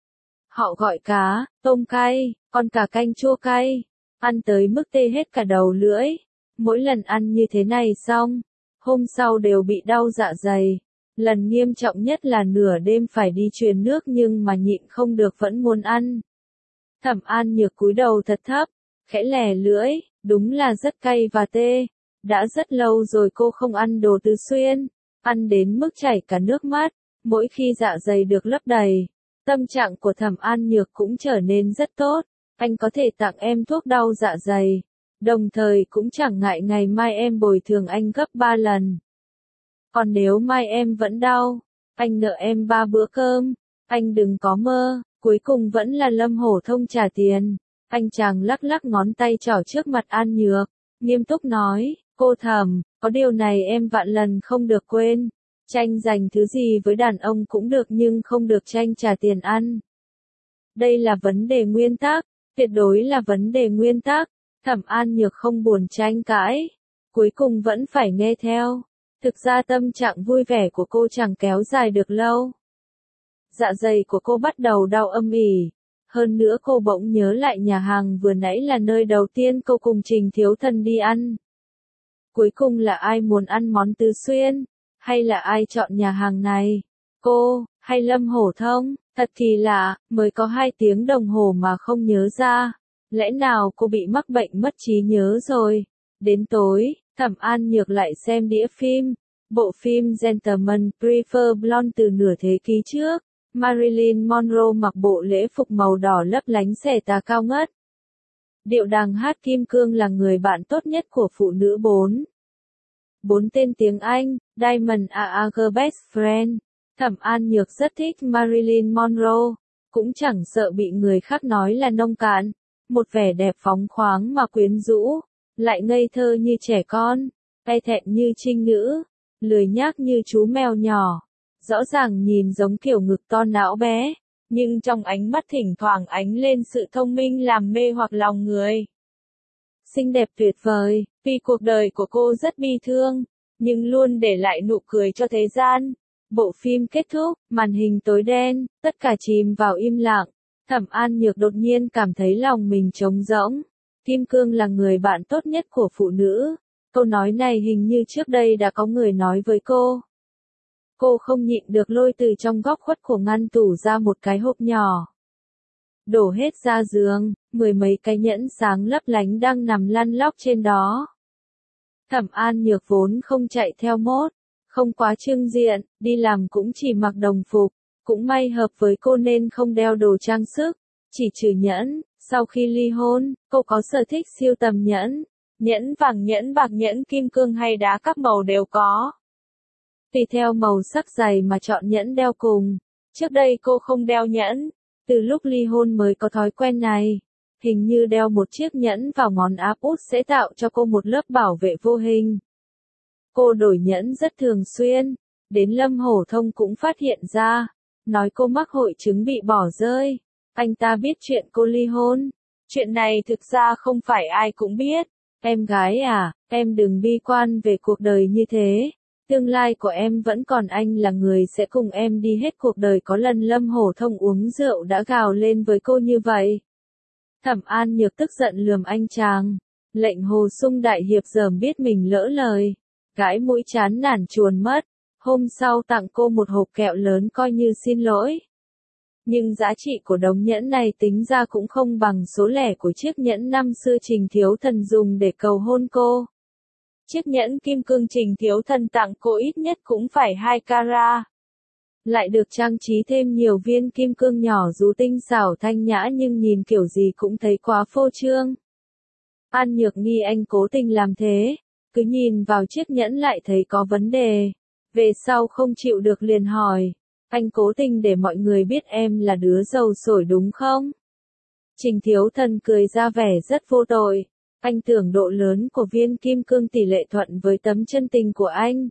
Họ gọi cá, tôm cay, con cá canh chua cay. Ăn tới mức tê hết cả đầu lưỡi. Mỗi lần ăn như thế này xong, hôm sau đều bị đau dạ dày. Lần nghiêm trọng nhất là nửa đêm phải đi truyền nước nhưng mà nhịn không được vẫn muốn ăn. Thẩm An Nhược cúi đầu thật thấp, khẽ lè lưỡi, đúng là rất cay và tê. Đã rất lâu rồi cô không ăn đồ Tứ Xuyên. ăn đến mức chảy cả nước mắt. Mỗi khi dạ dày được lấp đầy, tâm trạng của Thẩm An Nhược cũng trở nên rất tốt. Anh có thể tặng em thuốc đau dạ dày, đồng thời cũng chẳng ngại ngày mai em bồi thường anh gấp 3 lần. Còn nếu mai em vẫn đau, anh nợ em 3 bữa cơm, anh đừng có mơ. Cuối cùng vẫn là Lâm Hổ Thông trả tiền. Anh chàng lắc lắc ngón tay trỏ trước mặt An Nhược, nghiêm túc nói, cô Thẩm, có điều này em vạn lần không được quên. Tranh giành thứ gì với đàn ông cũng được nhưng không được tranh trả tiền ăn. Đây là vấn đề nguyên tắc, tuyệt đối là vấn đề nguyên tắc. Thẩm An Nhược không buồn tranh cãi, cuối cùng vẫn phải nghe theo. Thực ra tâm trạng vui vẻ của cô chẳng kéo dài được lâu. Dạ dày của cô bắt đầu đau âm ỉ. Hơn nữa cô bỗng nhớ lại nhà hàng vừa nãy là nơi đầu tiên cô cùng Trình Thiếu Thần đi ăn. Cuối cùng là ai muốn ăn món Tứ Xuyên? Hay là ai chọn nhà hàng này? Cô, hay Lâm Hổ Thông? Thật kỳ lạ, mới có 2 tiếng đồng hồ mà không nhớ ra. Lẽ nào cô bị mắc bệnh mất trí nhớ rồi? Đến tối, Thẩm An Nhược lại xem đĩa phim. Bộ phim Gentlemen Prefer Blonde từ nửa thế kỷ trước. Marilyn Monroe mặc bộ lễ phục màu đỏ lấp lánh xẻ tà cao ngất. Điệu đàn hát kim cương là người bạn tốt nhất của phụ nữ 4 tên tiếng Anh, Diamond are our best friend. Thẩm An Nhược rất thích Marilyn Monroe, cũng chẳng sợ bị người khác nói là nông cạn. Một vẻ đẹp phóng khoáng mà quyến rũ, lại ngây thơ như trẻ con, e thẹn như trinh nữ, lười nhác như chú mèo nhỏ. Rõ ràng nhìn giống kiểu ngực to não bé, nhưng trong ánh mắt thỉnh thoảng ánh lên sự thông minh làm mê hoặc lòng người. Xinh đẹp tuyệt vời, vì cuộc đời của cô rất bi thương, nhưng luôn để lại nụ cười cho thế gian. Bộ phim kết thúc, màn hình tối đen, tất cả chìm vào im lặng. Thẩm An Nhược đột nhiên cảm thấy lòng mình trống rỗng. Kim cương là người bạn tốt nhất của phụ nữ. Câu nói này hình như trước đây đã có người nói với cô. Cô không nhịn được lôi từ trong góc khuất của ngăn tủ ra một cái hộp nhỏ. Đổ hết ra giường, 10 mấy cái nhẫn sáng lấp lánh đang nằm lăn lóc trên đó. Thẩm An Nhược vốn không chạy theo mốt, không quá trưng diện, đi làm cũng chỉ mặc đồng phục, cũng may hợp với cô nên không đeo đồ trang sức, chỉ trừ nhẫn. Sau khi ly hôn, cô có sở thích sưu tầm nhẫn, nhẫn vàng, nhẫn bạc, nhẫn kim cương hay đá các màu đều có. Tùy theo màu sắc giày mà chọn nhẫn đeo cùng. Trước đây cô không đeo nhẫn, từ lúc ly hôn mới có thói quen này. Hình như đeo một chiếc nhẫn vào ngón áp út sẽ tạo cho cô một lớp bảo vệ vô hình. Cô đổi nhẫn rất thường xuyên, đến Lâm Hổ Thông cũng phát hiện ra, nói cô mắc hội chứng bị bỏ rơi. Anh ta biết chuyện cô ly hôn. Chuyện này thực ra không phải ai cũng biết. Em gái à, em đừng bi quan về cuộc đời như thế. Tương lai của em vẫn còn, anh là người sẽ cùng em đi hết cuộc đời. Có lần Lâm Hổ Thông uống rượu đã gào lên với cô như vậy. Thẩm An Nhược tức giận lườm anh chàng. Lệnh Hồ Sung đại hiệp dởm biết mình lỡ lời. Gãi mũi chán nản chuồn mất. Hôm sau tặng cô một hộp kẹo lớn coi như xin lỗi. Nhưng giá trị của đống nhẫn này tính ra cũng không bằng số lẻ của chiếc nhẫn năm xưa Trình Thiếu Thần dùng để cầu hôn cô. Chiếc nhẫn kim cương Trình Thiếu Thần tặng cô ít nhất cũng phải 2 carat. Lại được trang trí thêm nhiều viên kim cương nhỏ dù tinh xảo thanh nhã nhưng nhìn kiểu gì cũng thấy quá phô trương. An Nhược nghi anh cố tình làm thế, cứ nhìn vào chiếc nhẫn lại thấy có vấn đề. Về sau không chịu được liền hỏi, anh cố tình để mọi người biết em là đứa dầu sổi đúng không? Trình Thiếu Thần cười ra vẻ rất vô tội. Anh tưởng độ lớn của viên kim cương tỷ lệ thuận với tấm chân tình của anh.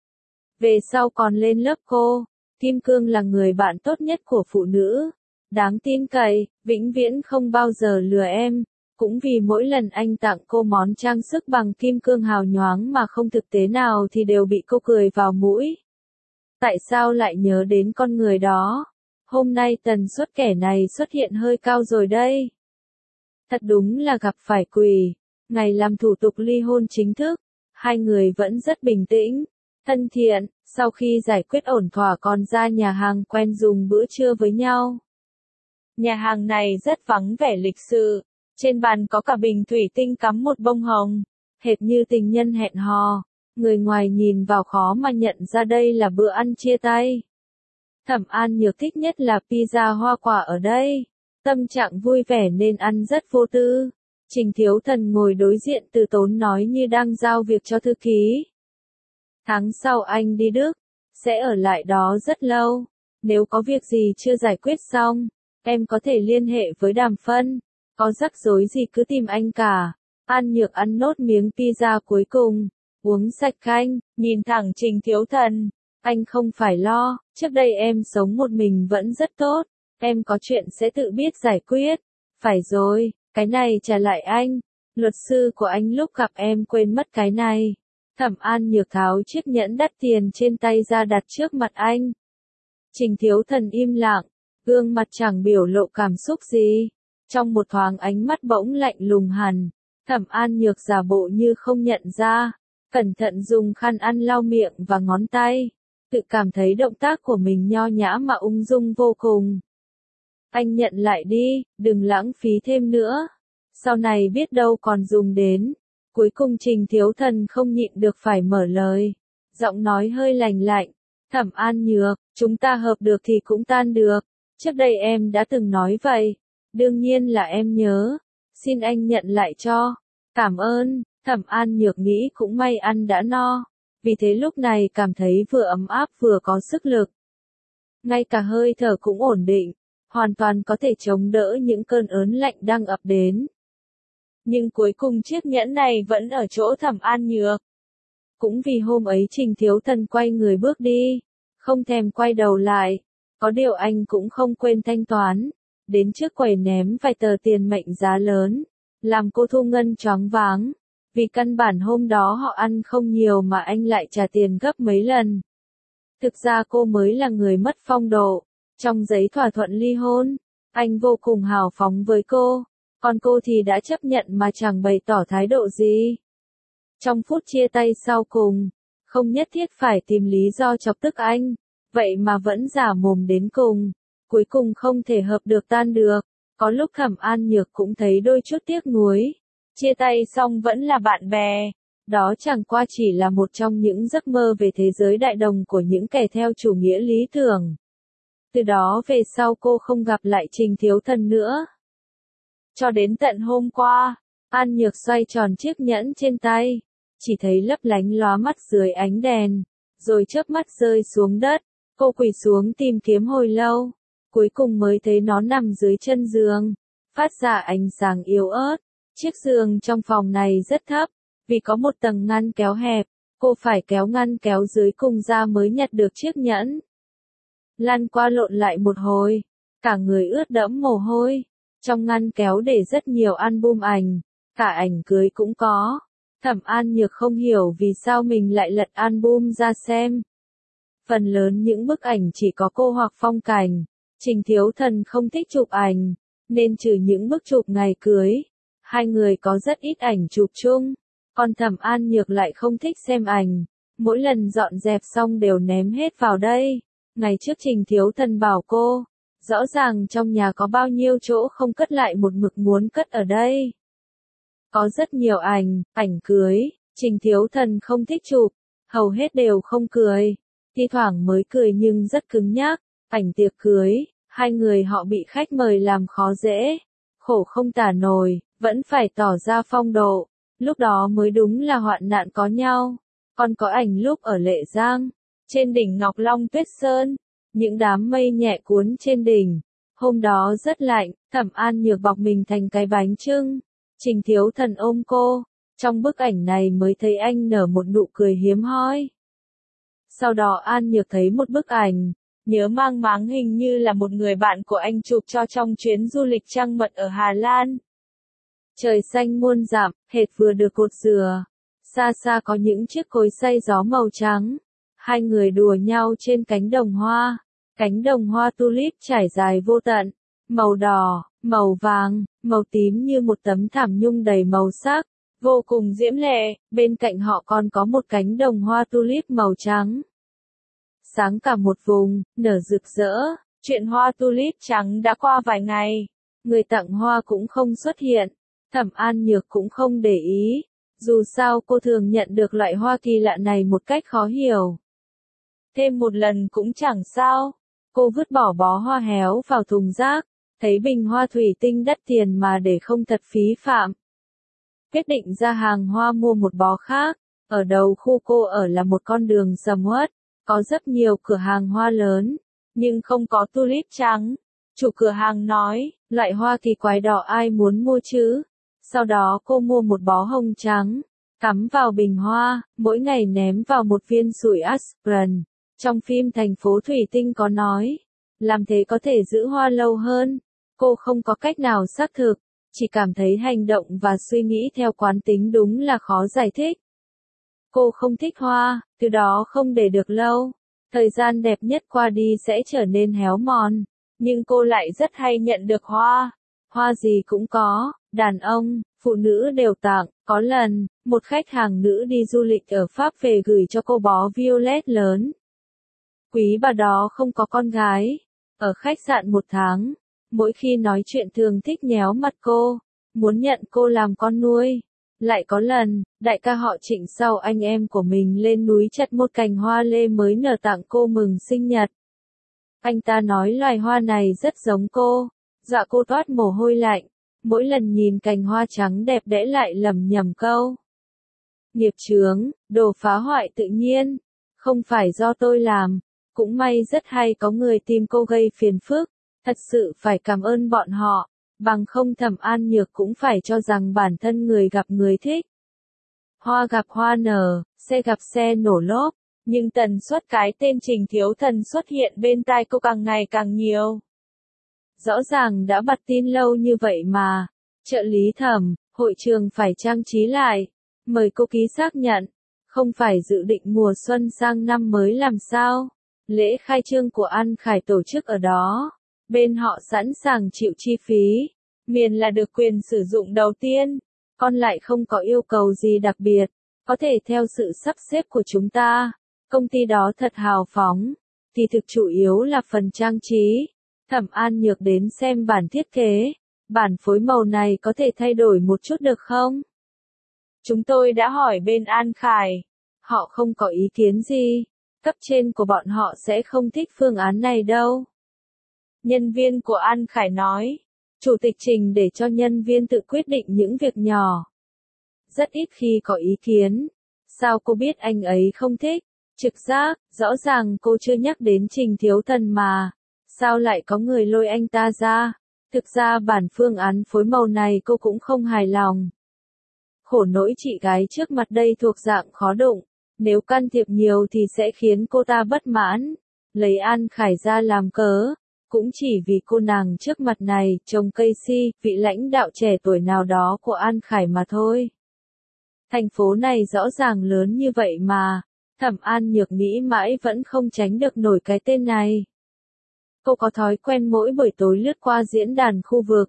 Về sau còn lên lớp cô, kim cương là người bạn tốt nhất của phụ nữ. Đáng tin cậy, vĩnh viễn không bao giờ lừa em. Cũng vì mỗi lần anh tặng cô món trang sức bằng kim cương hào nhoáng mà không thực tế nào thì đều bị cô cười vào mũi. Tại sao lại nhớ đến con người đó? Hôm nay tần suất kẻ này xuất hiện hơi cao rồi đây. Thật đúng là gặp phải quỷ. Ngày làm thủ tục ly hôn chính thức, hai người vẫn rất bình tĩnh, thân thiện, sau khi giải quyết ổn thỏa còn ra nhà hàng quen dùng bữa trưa với nhau. Nhà hàng này rất vắng vẻ lịch sự, trên bàn có cả bình thủy tinh cắm một bông hồng, hệt như tình nhân hẹn hò. người ngoài nhìn vào khó mà nhận ra đây là bữa ăn chia tay. Thẩm An Nhược thích nhất là pizza hoa quả ở đây. Tâm trạng vui vẻ nên ăn rất vô tư. Trình Thiếu Thần ngồi đối diện Từ Tốn nói như đang giao việc cho thư ký. Tháng sau anh đi Đức, sẽ ở lại đó rất lâu. Nếu có việc gì chưa giải quyết xong, em có thể liên hệ với Đàm Phân. Có rắc rối gì cứ tìm anh cả. An Nhược ăn nốt miếng pizza cuối cùng, uống sạch canh, nhìn thẳng Trình Thiếu Thần. Anh không phải lo, trước đây em sống một mình vẫn rất tốt. Em có chuyện sẽ tự biết giải quyết. Phải rồi, cái này trả lại anh. Luật sư của anh lúc gặp em quên mất cái này. Thẩm An Nhược tháo chiếc nhẫn đắt tiền trên tay ra đặt trước mặt anh. Trình Thiếu Thần im lặng, gương mặt chẳng biểu lộ cảm xúc gì. Trong một thoáng ánh mắt bỗng lạnh lùng hẳn. Thẩm An Nhược giả bộ như không nhận ra, cẩn thận dùng khăn ăn lau miệng và ngón tay. Tự cảm thấy động tác của mình nho nhã mà ung dung vô cùng. Anh nhận lại đi, đừng lãng phí thêm nữa. Sau này biết đâu còn dùng đến. Cuối cùng Trình Thiếu Thần không nhịn được phải mở lời. Giọng nói hơi lành lạnh. Thẩm An Nhược, chúng ta hợp được thì cũng tan được. Trước đây em đã từng nói vậy. Đương nhiên là em nhớ. Xin anh nhận lại cho. Cảm ơn. Thẩm An Nhược nghĩ cũng may ăn đã no. Vì thế lúc này cảm thấy vừa ấm áp vừa có sức lực. Ngay cả hơi thở cũng ổn định. Hoàn toàn có thể chống đỡ những cơn ớn lạnh đang ập đến. Nhưng cuối cùng chiếc nhẫn này vẫn ở chỗ Thẩm An Nhược. Cũng vì hôm ấy Trình Thiếu Thần quay người bước đi, không thèm quay đầu lại. Có điều anh cũng không quên thanh toán. Đến trước quầy ném vài tờ tiền mệnh giá lớn, làm cô Thu Ngân choáng váng. Vì căn bản hôm đó họ ăn không nhiều mà anh lại trả tiền gấp mấy lần. Thực ra cô mới là người mất phong độ. Trong giấy thỏa thuận ly hôn, anh vô cùng hào phóng với cô, còn cô thì đã chấp nhận mà chẳng bày tỏ thái độ gì. Trong phút chia tay sau cùng, không nhất thiết phải tìm lý do chọc tức anh, vậy mà vẫn giả mồm đến cùng, cuối cùng không thể hợp được tan được. Có lúc Thẩm An Nhược cũng thấy đôi chút tiếc nuối, chia tay xong vẫn là bạn bè, đó chẳng qua chỉ là một trong những giấc mơ về thế giới đại đồng của những kẻ theo chủ nghĩa lý tưởng. Từ đó về sau cô không gặp lại Trình Thiếu Thần nữa. Cho đến tận hôm qua, An Nhược xoay tròn chiếc nhẫn trên tay, chỉ thấy lấp lánh lóa mắt dưới ánh đèn, rồi chớp mắt rơi xuống đất. Cô quỳ xuống tìm kiếm hồi lâu, cuối cùng mới thấy nó nằm dưới chân giường, phát ra ánh sáng yếu ớt. Chiếc giường trong phòng này rất thấp, vì có một tầng ngăn kéo hẹp, cô phải kéo ngăn kéo dưới cùng ra mới nhặt được chiếc nhẫn. Lăn qua lộn lại một hồi, cả người ướt đẫm mồ hôi. Trong ngăn kéo để rất nhiều album ảnh, cả ảnh cưới cũng có. Thẩm An Nhược không hiểu vì sao mình lại lật album ra xem. Phần lớn những bức ảnh chỉ có cô hoặc phong cảnh. Trình Thiếu Thần không thích chụp ảnh, nên trừ những bức chụp ngày cưới, hai người có rất ít ảnh chụp chung. Còn Thẩm An Nhược lại không thích xem ảnh, mỗi lần dọn dẹp xong đều ném hết vào đây. Ngày trước Trình Thiếu Thần bảo cô, rõ ràng trong nhà có bao nhiêu chỗ không cất lại một mực muốn cất ở đây. Có rất nhiều ảnh cưới, Trình Thiếu Thần không thích chụp, hầu hết đều không cười. Thi thoảng mới cười nhưng rất cứng nhắc. Ảnh tiệc cưới, hai người họ bị khách mời làm khó dễ, khổ không tả nổi, vẫn phải tỏ ra phong độ. Lúc đó mới đúng là hoạn nạn có nhau. Còn có ảnh lúc ở Lệ Giang, trên đỉnh Ngọc Long Tuyết Sơn, những đám mây nhẹ cuốn trên đỉnh. Hôm đó rất lạnh, Thẩm An Nhược bọc mình thành cái bánh chưng. Trình Thiếu Thần ôm cô, trong bức ảnh này mới thấy anh nở một nụ cười hiếm hoi. Sau đó An Nhược thấy một bức ảnh, nhớ mang máng hình như là một người bạn của anh chụp cho trong chuyến du lịch trăng mật ở Hà Lan. Trời xanh muôn dặm, hệt vừa được cột dừa. Xa xa có những chiếc cối xay gió màu trắng. Hai người đùa nhau trên cánh đồng hoa. Cánh đồng hoa tulip trải dài vô tận. Màu đỏ, màu vàng, màu tím như một tấm thảm nhung đầy màu sắc. Vô cùng diễm lệ, bên cạnh họ còn có một cánh đồng hoa tulip màu trắng. Sáng cả một vùng, nở rực rỡ. Chuyện hoa tulip trắng đã qua vài ngày. Người tặng hoa cũng không xuất hiện. Thẩm An Nhược cũng không để ý. Dù sao cô thường nhận được loại hoa kỳ lạ này một cách khó hiểu. Thêm một lần cũng chẳng sao. Cô vứt bỏ bó hoa héo vào thùng rác, thấy bình hoa thủy tinh đắt tiền mà để không thật phí phạm. Quyết định ra hàng hoa mua một bó khác. Ở đầu khu cô ở là một con đường sầm uất, có rất nhiều cửa hàng hoa lớn, nhưng không có tulip trắng. Chủ cửa hàng nói, loại hoa kỳ quái đỏ ai muốn mua chứ? Sau đó cô mua một bó hồng trắng, cắm vào bình hoa, mỗi ngày ném vào một viên sủi aspirin. Trong phim Thành phố Thủy Tinh có nói, làm thế có thể giữ hoa lâu hơn. Cô không có cách nào xác thực, chỉ cảm thấy hành động và suy nghĩ theo quán tính đúng là khó giải thích. Cô không thích hoa, từ đó không để được lâu. Thời gian đẹp nhất qua đi sẽ trở nên héo mòn. Nhưng cô lại rất hay nhận được hoa. Hoa gì cũng có, đàn ông, phụ nữ đều tặng. Có lần, một khách hàng nữ đi du lịch ở Pháp về gửi cho cô bó violet lớn. Quý bà đó không có con gái. Ở khách sạn 1 tháng, mỗi khi nói chuyện thường thích nhéo mặt cô, muốn nhận cô làm con nuôi. Lại có lần, đại ca họ Trịnh sau anh em của mình lên núi chặt một cành hoa lê mới nở tặng cô mừng sinh nhật. Anh ta nói loài hoa này rất giống cô, dọa cô toát mồ hôi lạnh. Mỗi lần nhìn cành hoa trắng đẹp đẽ lại lẩm nhẩm câu. Nghiệp chướng, đồ phá hoại tự nhiên, không phải do tôi làm. Cũng may rất hay có người tìm cô gây phiền phức, thật sự phải cảm ơn bọn họ, bằng không Thẩm An Nhược cũng phải cho rằng bản thân người gặp người thích. Hoa gặp hoa nở, xe gặp xe nổ lốp, nhưng tần suất cái tên Trình Thiếu Thần xuất hiện bên tai cô càng ngày càng nhiều. Rõ ràng đã bật tin lâu như vậy mà, trợ lý Thẩm, hội trường phải trang trí lại, mời cô ký xác nhận, không phải dự định mùa xuân sang năm mới làm sao. Lễ khai trương của An Khải tổ chức ở đó, bên họ sẵn sàng chịu chi phí, miễn là được quyền sử dụng đầu tiên, còn lại không có yêu cầu gì đặc biệt, có thể theo sự sắp xếp của chúng ta. Công ty đó thật hào phóng, thì thực chủ yếu là phần trang trí. Thẩm An Nhược đến xem bản thiết kế, bản phối màu này có thể thay đổi một chút được không? Chúng tôi đã hỏi bên An Khải, họ không có ý kiến gì. Cấp trên của bọn họ sẽ không thích phương án này đâu. Nhân viên của An Khải nói, chủ tịch Trình để cho nhân viên tự quyết định những việc nhỏ. Rất ít khi có ý kiến. Sao cô biết anh ấy không thích? Trực giác, rõ ràng cô chưa nhắc đến Trình Thiếu Thần mà. Sao lại có người lôi anh ta ra? Thực ra bản phương án phối màu này cô cũng không hài lòng. Khổ nỗi chị gái trước mặt đây thuộc dạng khó đụng. Nếu can thiệp nhiều thì sẽ khiến cô ta bất mãn. Lấy An Khải ra làm cớ, cũng chỉ vì cô nàng trước mặt này, chồng Casey, vị lãnh đạo trẻ tuổi nào đó của An Khải mà thôi. Thành phố này rõ ràng lớn như vậy mà, Thẩm An Nhược nghĩ mãi vẫn không tránh được nổi cái tên này. Cô có thói quen mỗi buổi tối lướt qua diễn đàn khu vực.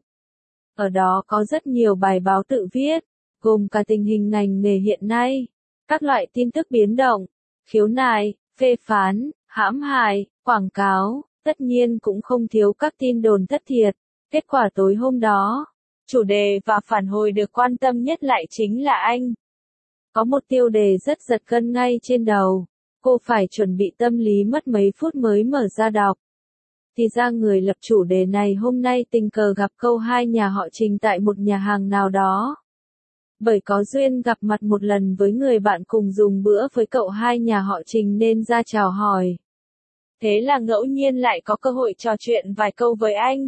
Ở đó có rất nhiều bài báo tự viết, gồm cả tình hình ngành nghề hiện nay. Các loại tin tức biến động, khiếu nại, phê phán, hãm hại, quảng cáo, tất nhiên cũng không thiếu các tin đồn thất thiệt. Kết quả tối hôm đó, chủ đề và phản hồi được quan tâm nhất lại chính là anh. Có một tiêu đề rất giật gân ngay trên đầu, cô phải chuẩn bị tâm lý mất mấy phút mới mở ra đọc. Thì ra người lập chủ đề này hôm nay tình cờ gặp câu hai nhà họ Trình tại một nhà hàng nào đó. Bởi có duyên gặp mặt một lần với người bạn cùng dùng bữa với cậu hai nhà họ Trình nên ra chào hỏi. Thế là ngẫu nhiên lại có cơ hội trò chuyện vài câu với anh.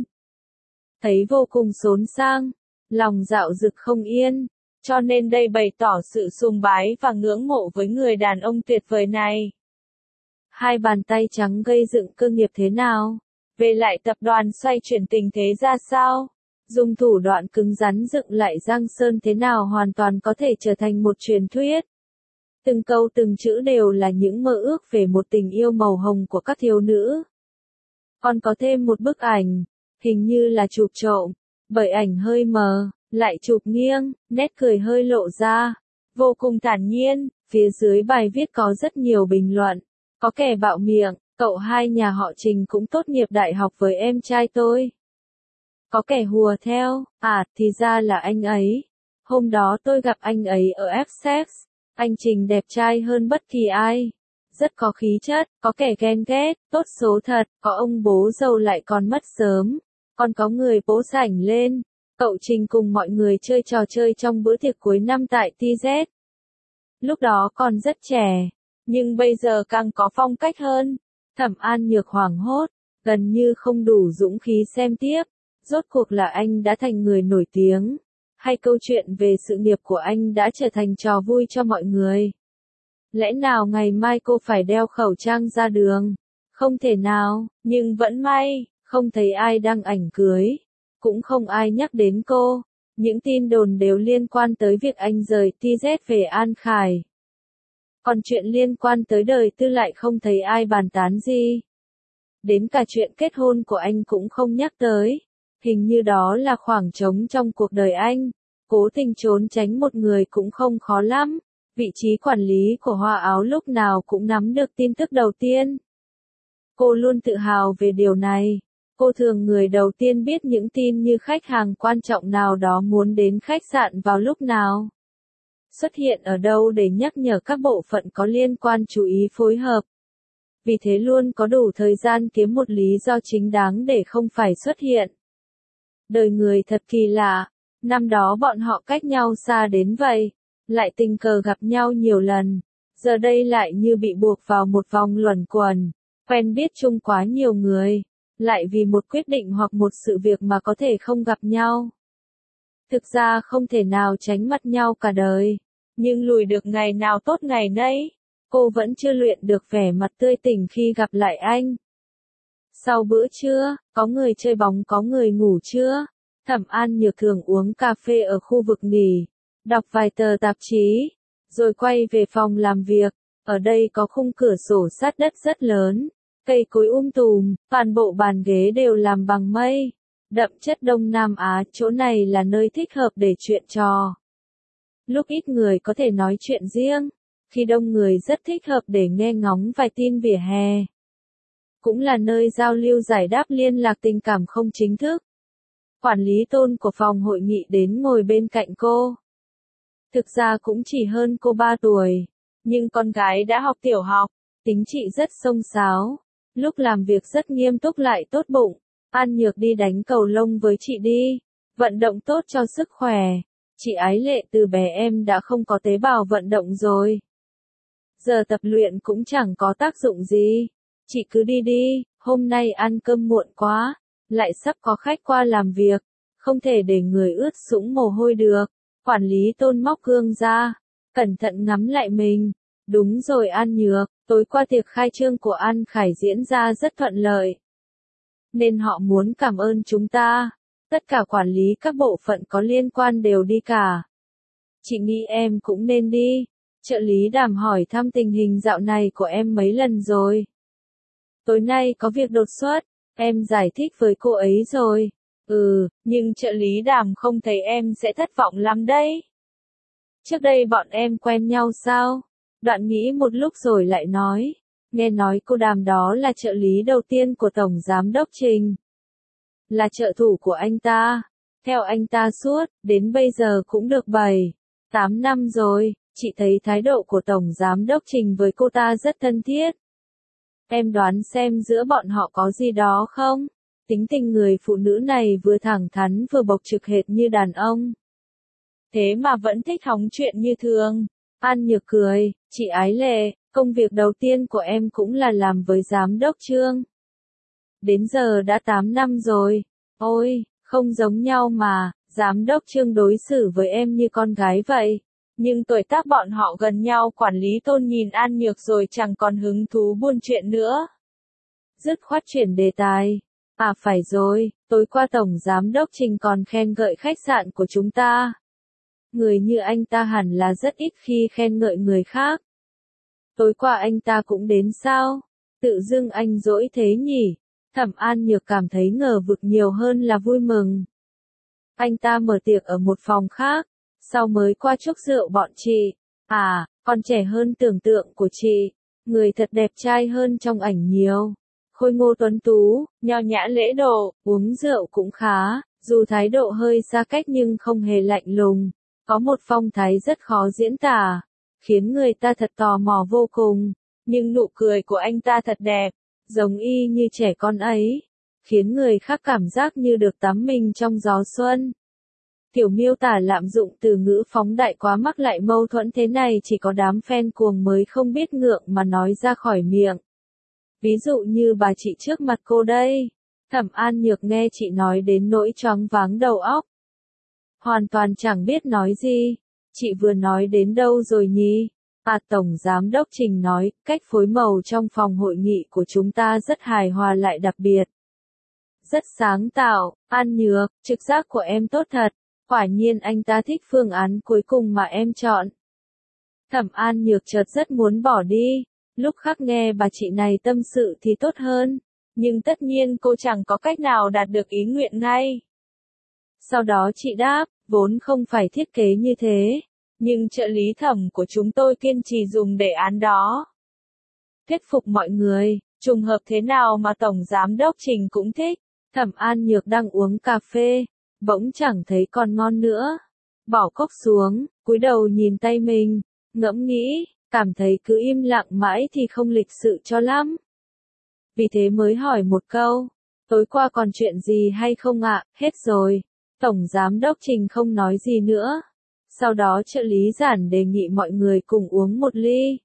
Thấy vô cùng xốn sang, lòng dạo dực không yên, cho nên đây bày tỏ sự sùng bái và ngưỡng mộ với người đàn ông tuyệt vời này. Hai bàn tay trắng gây dựng cơ nghiệp thế nào? Về lại tập đoàn xoay chuyển tình thế ra sao? Dùng thủ đoạn cứng rắn dựng lại Giang Sơn thế nào hoàn toàn có thể trở thành một truyền thuyết. Từng câu từng chữ đều là những mơ ước về một tình yêu màu hồng của các thiếu nữ. Còn có thêm một bức ảnh, hình như là chụp trộm, bởi ảnh hơi mờ, lại chụp nghiêng, nét cười hơi lộ ra, vô cùng thản nhiên. Phía dưới bài viết có rất nhiều bình luận, có kẻ bạo miệng, cậu hai nhà họ Trình cũng tốt nghiệp đại học với em trai tôi. Có kẻ hùa theo, thì ra là anh ấy. Hôm đó tôi gặp anh ấy ở Essex. Anh Trình đẹp trai hơn bất kỳ ai. Rất có khí chất, có kẻ ghen ghét, tốt số thật, có ông bố giàu lại còn mất sớm. Còn có người bố rảnh lên. Cậu Trình cùng mọi người chơi trò chơi trong bữa tiệc cuối năm tại TZ. Lúc đó còn rất trẻ, nhưng bây giờ càng có phong cách hơn. Thẩm An Nhược hoảng hốt, gần như không đủ dũng khí xem tiếp. Rốt cuộc là anh đã thành người nổi tiếng, hay câu chuyện về sự nghiệp của anh đã trở thành trò vui cho mọi người? Lẽ nào ngày mai cô phải đeo khẩu trang ra đường? Không thể nào, nhưng vẫn may, không thấy ai đăng ảnh cưới. Cũng không ai nhắc đến cô. Những tin đồn đều liên quan tới việc anh rời TZ về An Khải. Còn chuyện liên quan tới đời tư lại không thấy ai bàn tán gì. Đến cả chuyện kết hôn của anh cũng không nhắc tới. Hình như đó là khoảng trống trong cuộc đời anh. Cố tình trốn tránh một người cũng không khó lắm. Vị trí quản lý của Hoa Áo lúc nào cũng nắm được tin tức đầu tiên. Cô luôn tự hào về điều này. Cô thường người đầu tiên biết những tin như khách hàng quan trọng nào đó muốn đến khách sạn vào lúc nào, xuất hiện ở đâu để nhắc nhở các bộ phận có liên quan chú ý phối hợp. Vì thế luôn có đủ thời gian kiếm một lý do chính đáng để không phải xuất hiện. Đời người thật kỳ lạ, năm đó bọn họ cách nhau xa đến vậy, lại tình cờ gặp nhau nhiều lần, giờ đây lại như bị buộc vào một vòng luẩn quẩn, quen biết chung quá nhiều người, lại vì một quyết định hoặc một sự việc mà có thể không gặp nhau. Thực ra không thể nào tránh mặt nhau cả đời, nhưng lùi được ngày nào tốt ngày nấy. Cô vẫn chưa luyện được vẻ mặt tươi tỉnh khi gặp lại anh. Sau bữa trưa, có người chơi bóng có người ngủ trưa. Thẩm An Nhược thường uống cà phê ở khu vực nghỉ, đọc vài tờ tạp chí, rồi quay về phòng làm việc. Ở đây có khung cửa sổ sát đất rất lớn, cây cối tùm, toàn bộ bàn ghế đều làm bằng mây. Đậm chất Đông Nam Á, chỗ này là nơi thích hợp để chuyện trò. Lúc ít người có thể nói chuyện riêng, khi đông người rất thích hợp để nghe ngóng vài tin vỉa hè. Cũng là nơi giao lưu giải đáp liên lạc tình cảm không chính thức. Quản lý Tôn của phòng hội nghị đến ngồi bên cạnh cô. Thực ra cũng chỉ hơn cô 3 tuổi, nhưng con gái đã học tiểu học, tính chị rất xông xáo. Lúc làm việc rất nghiêm túc lại tốt bụng. An Nhược đi đánh cầu lông với chị đi, vận động tốt cho sức khỏe. Chị Ái Lệ từ bé em đã không có tế bào vận động rồi. Giờ tập luyện cũng chẳng có tác dụng gì. Chị cứ đi đi, hôm nay ăn cơm muộn quá, lại sắp có khách qua làm việc, không thể để người ướt sũng mồ hôi được. Quản lý Tôn móc gương ra, cẩn thận ngắm lại mình. Đúng rồi An Nhược, tối qua tiệc khai trương của An Khải diễn ra rất thuận lợi. Nên họ muốn cảm ơn chúng ta. Tất cả quản lý các bộ phận có liên quan đều đi cả. Chị nghĩ em cũng nên đi. Trợ lý Đàm hỏi thăm tình hình dạo này của em mấy lần rồi. Tối nay có việc đột xuất, em giải thích với cô ấy rồi. Nhưng trợ lý Đàm không thấy em sẽ thất vọng lắm đấy. Trước đây bọn em quen nhau sao? Đoạn nghĩ một lúc rồi lại nói. Nghe nói cô Đàm đó là trợ lý đầu tiên của Tổng Giám đốc Trình. Là trợ thủ của anh ta. Theo anh ta suốt, đến bây giờ cũng được 7-8 năm rồi. Chị thấy thái độ của Tổng Giám đốc Trình với cô ta rất thân thiết. Em đoán xem giữa bọn họ có gì đó không? Tính tình người phụ nữ này vừa thẳng thắn vừa bộc trực hệt như đàn ông. Thế mà vẫn thích hóng chuyện như thường. An Nhược cười, chị Ái Lệ, công việc đầu tiên của em cũng là làm với Giám đốc Trương. Đến giờ đã 8 năm rồi. Ôi, không giống nhau mà, Giám đốc Trương đối xử với em như con gái vậy. Nhưng tuổi tác bọn họ gần nhau, quản lý Tôn nhìn An Nhược rồi chẳng còn hứng thú buôn chuyện nữa. Dứt khoát chuyển đề tài. À phải rồi, tối qua Tổng Giám đốc Trình còn khen ngợi khách sạn của chúng ta. Người như anh ta hẳn là rất ít khi khen ngợi người khác. Tối qua anh ta cũng đến sao? Tự dưng anh dỗi thế nhỉ? Thẩm An Nhược cảm thấy ngờ vực nhiều hơn là vui mừng. Anh ta mở tiệc ở một phòng khác, sau mới qua chúc rượu bọn chị. À, còn trẻ hơn tưởng tượng của chị. Người thật đẹp trai hơn trong ảnh nhiều. Khôi ngô tuấn tú, nho nhã lễ độ, uống rượu cũng khá, dù thái độ hơi xa cách nhưng không hề lạnh lùng. Có một phong thái rất khó diễn tả, khiến người ta thật tò mò vô cùng, nhưng nụ cười của anh ta thật đẹp, giống y như trẻ con ấy, khiến người khác cảm giác như được tắm mình trong gió xuân. Kiểu miêu tả lạm dụng từ ngữ phóng đại quá mắc lại mâu thuẫn thế này chỉ có đám fan cuồng mới không biết ngượng mà nói ra khỏi miệng. Ví dụ như bà chị trước mặt cô đây. Thẩm An Nhược nghe chị nói đến nỗi choáng váng đầu óc. Hoàn toàn chẳng biết nói gì. Chị vừa nói đến đâu rồi nhỉ? Tổng Giám đốc Trình nói, cách phối màu trong phòng hội nghị của chúng ta rất hài hòa lại đặc biệt. Rất sáng tạo, An Nhược, trực giác của em tốt thật. Quả nhiên anh ta thích phương án cuối cùng mà em chọn. Thẩm An Nhược chợt rất muốn bỏ đi. Lúc khác nghe bà chị này tâm sự thì tốt hơn. Nhưng tất nhiên cô chẳng có cách nào đạt được ý nguyện ngay. Sau đó chị đáp, vốn không phải thiết kế như thế. Nhưng trợ lý thẩm của chúng tôi kiên trì dùng đề án đó. Thuyết phục mọi người, trùng hợp thế nào mà Tổng Giám đốc Trình cũng thích. Thẩm An Nhược đang uống cà phê, bỗng chẳng thấy còn ngon nữa. Bỏ cốc xuống, cúi đầu nhìn tay mình, ngẫm nghĩ, cảm thấy cứ im lặng mãi thì không lịch sự cho lắm. Vì thế mới hỏi một câu, tối qua còn chuyện gì hay không ạ? Hết rồi. Tổng Giám đốc Trình không nói gì nữa. Sau đó trợ lý Giản đề nghị mọi người cùng uống một ly.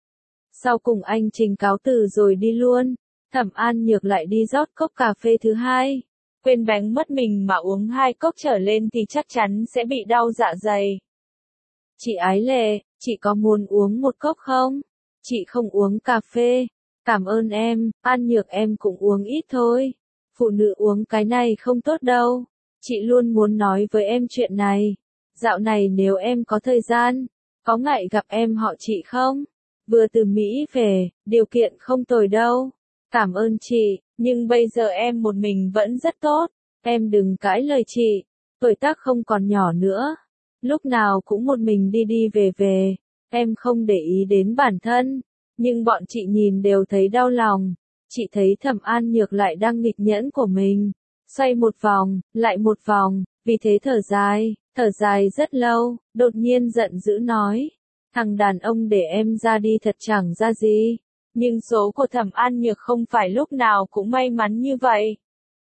Sau cùng anh Trình cáo từ rồi đi luôn. Thẩm An Nhược lại đi rót cốc cà phê thứ hai. Quên bánh mất mình mà uống 2 cốc trở lên thì chắc chắn sẽ bị đau dạ dày. Chị Ái Lệ, chị có muốn uống một cốc không? Chị không uống cà phê. Cảm ơn em, An Nhược em cũng uống ít thôi. Phụ nữ uống cái này không tốt đâu. Chị luôn muốn nói với em chuyện này. Dạo này nếu em có thời gian, có ngại gặp em họ chị không? Vừa từ Mỹ về, điều kiện không tồi đâu. Cảm ơn chị, nhưng bây giờ em một mình vẫn rất tốt. Em đừng cãi lời chị, tuổi tác không còn nhỏ nữa. Lúc nào cũng một mình đi đi về về, em không để ý đến bản thân. Nhưng bọn chị nhìn đều thấy đau lòng. Chị thấy Thẩm An Nhược lại đang nghịch nhẫn của mình. Xoay một vòng, lại một vòng, vì thế thở dài rất lâu, đột nhiên giận dữ nói. Thằng đàn ông để em ra đi thật chẳng ra gì. Nhưng số của Thẩm An Nhược không phải lúc nào cũng may mắn như vậy.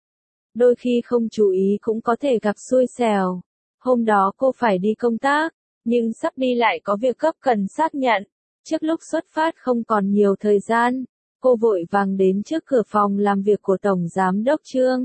Đôi khi không chú ý cũng có thể gặp xui xẻo. Hôm đó cô phải đi công tác, nhưng sắp đi lại có việc gấp cần xác nhận. Trước lúc xuất phát không còn nhiều thời gian, cô vội vàng đến trước cửa phòng làm việc của Tổng Giám đốc Trương.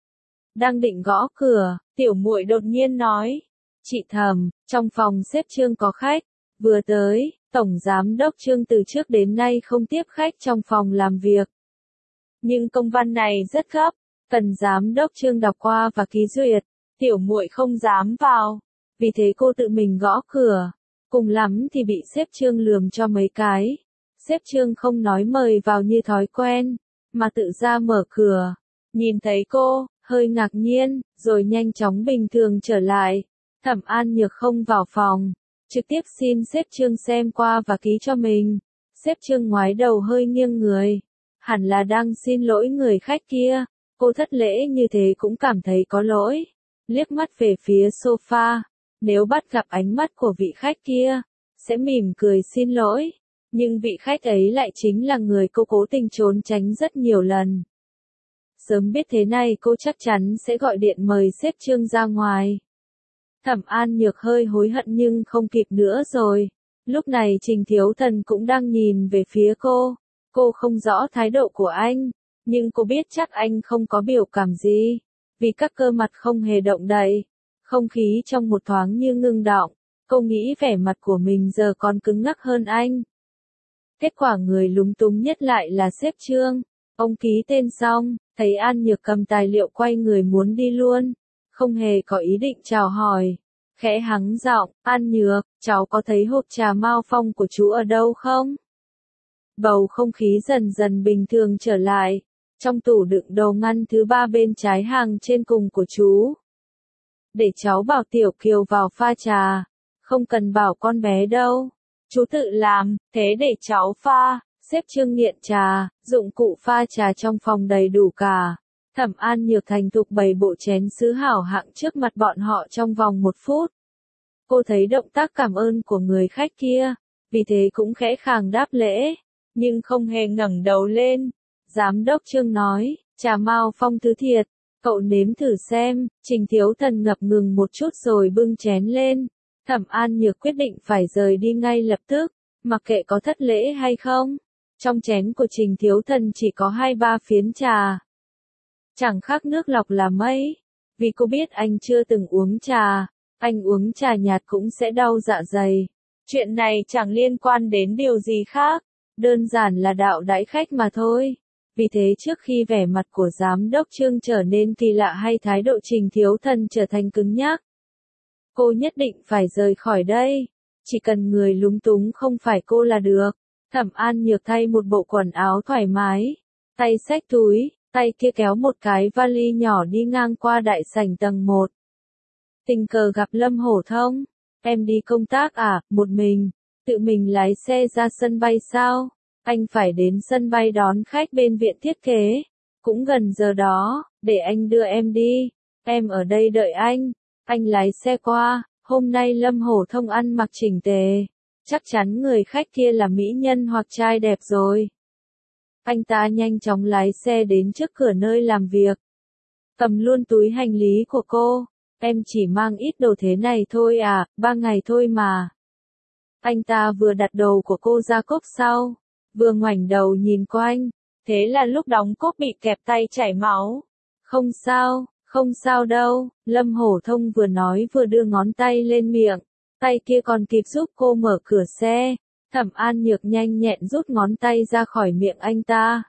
Đang định gõ cửa, tiểu muội đột nhiên nói. Chị Thẩm, trong phòng sếp Trương có khách. Vừa tới, Tổng Giám đốc Trương từ trước đến nay không tiếp khách trong phòng làm việc. Nhưng công văn này rất gấp, cần Giám đốc Trương đọc qua và ký duyệt. Tiểu muội không dám vào, vì thế cô tự mình gõ cửa. Cùng lắm thì bị sếp Trương lườm cho mấy cái. Sếp Trương không nói mời vào như thói quen, mà tự ra mở cửa. Nhìn thấy cô, hơi ngạc nhiên, rồi nhanh chóng bình thường trở lại. Thẩm An Nhược không vào phòng, trực tiếp xin sếp Trương xem qua và ký cho mình. Sếp Trương ngoái đầu hơi nghiêng người. Hẳn là đang xin lỗi người khách kia. Cô thất lễ như thế cũng cảm thấy có lỗi. Liếc mắt về phía sofa. Nếu bắt gặp ánh mắt của vị khách kia, sẽ mỉm cười xin lỗi. Nhưng vị khách ấy lại chính là người cô cố tình trốn tránh rất nhiều lần. Sớm biết thế này cô chắc chắn sẽ gọi điện mời sếp Trương ra ngoài. Thẩm An Nhược hơi hối hận nhưng không kịp nữa rồi. Lúc này Trình Thiếu Thần cũng đang nhìn về phía cô. Cô không rõ thái độ của anh, nhưng cô biết chắc anh không có biểu cảm gì. Vì các cơ mặt không hề động đậy. Không khí trong một thoáng như ngưng đọng. Cô nghĩ vẻ mặt của mình giờ còn cứng ngắc hơn anh. Kết quả người lúng túng nhất lại là sếp Trương. Ông ký tên xong, thấy An Nhược cầm tài liệu quay người muốn đi luôn. Không hề có ý định chào hỏi. Khẽ hắng giọng, An Nhược, cháu có thấy hộp trà Mao Phong của chú ở đâu không? Bầu không khí dần dần bình thường trở lại. Trong tủ đựng đồ ngăn thứ 3 bên trái hàng trên cùng của chú. Để cháu bảo Tiểu Kiều vào pha trà. Không cần bảo con bé đâu. Chú tự làm, thế để cháu pha. Sếp Trương nghiện trà, dụng cụ pha trà trong phòng đầy đủ cả. Thẩm An Nhược thành thục bày bộ chén sứ hảo hạng trước mặt bọn họ trong vòng 1 phút. Cô thấy động tác cảm ơn của người khách kia, vì thế cũng khẽ khàng đáp lễ, nhưng không hề ngẩng đầu lên. Giám đốc Trương nói, trà Mao Phong thứ thiệt, cậu nếm thử xem. Trình Thiếu Thần ngập ngừng một chút rồi bưng chén lên. Thẩm An Nhược quyết định phải rời đi ngay lập tức, mặc kệ có thất lễ hay không. Trong chén của Trình Thiếu Thần chỉ có 2-3 phiến trà. Chẳng khác nước lọc là mấy. Vì cô biết anh chưa từng uống trà, anh uống trà nhạt cũng sẽ đau dạ dày. Chuyện này chẳng liên quan đến điều gì khác, đơn giản là đạo đãi khách mà thôi. Vì thế trước khi vẻ mặt của giám đốc Trương trở nên kỳ lạ hay thái độ Trình Thiếu Thần trở thành cứng nhắc, cô nhất định phải rời khỏi đây. Chỉ cần người lúng túng không phải cô là được. Thẩm An Nhược thay một bộ quần áo thoải mái, tay xách túi, tay kia kéo một cái vali nhỏ đi ngang qua đại sảnh tầng 1. Tình cờ gặp Lâm Hổ Thông. Em đi công tác à, một mình, tự mình lái xe ra sân bay sao? Anh phải đến sân bay đón khách bên viện thiết kế. Cũng gần giờ đó, để anh đưa em đi. Em ở đây đợi anh lái xe qua. Hôm nay Lâm Hổ Thông ăn mặc chỉnh tề. Chắc chắn người khách kia là mỹ nhân hoặc trai đẹp rồi. Anh ta nhanh chóng lái xe đến trước cửa nơi làm việc. Cầm luôn túi hành lý của cô. Em chỉ mang ít đồ thế này thôi à, 3 ngày thôi mà. Anh ta vừa đặt đồ của cô ra cốp sau, vừa ngoảnh đầu nhìn quanh. Thế là lúc đóng cốp bị kẹp tay chảy máu. Không sao đâu, Lâm Hổ Thông vừa nói vừa đưa ngón tay lên miệng. Tay kia còn kịp giúp cô mở cửa xe. Thẩm An Nhược nhanh nhẹn rút ngón tay ra khỏi miệng anh ta.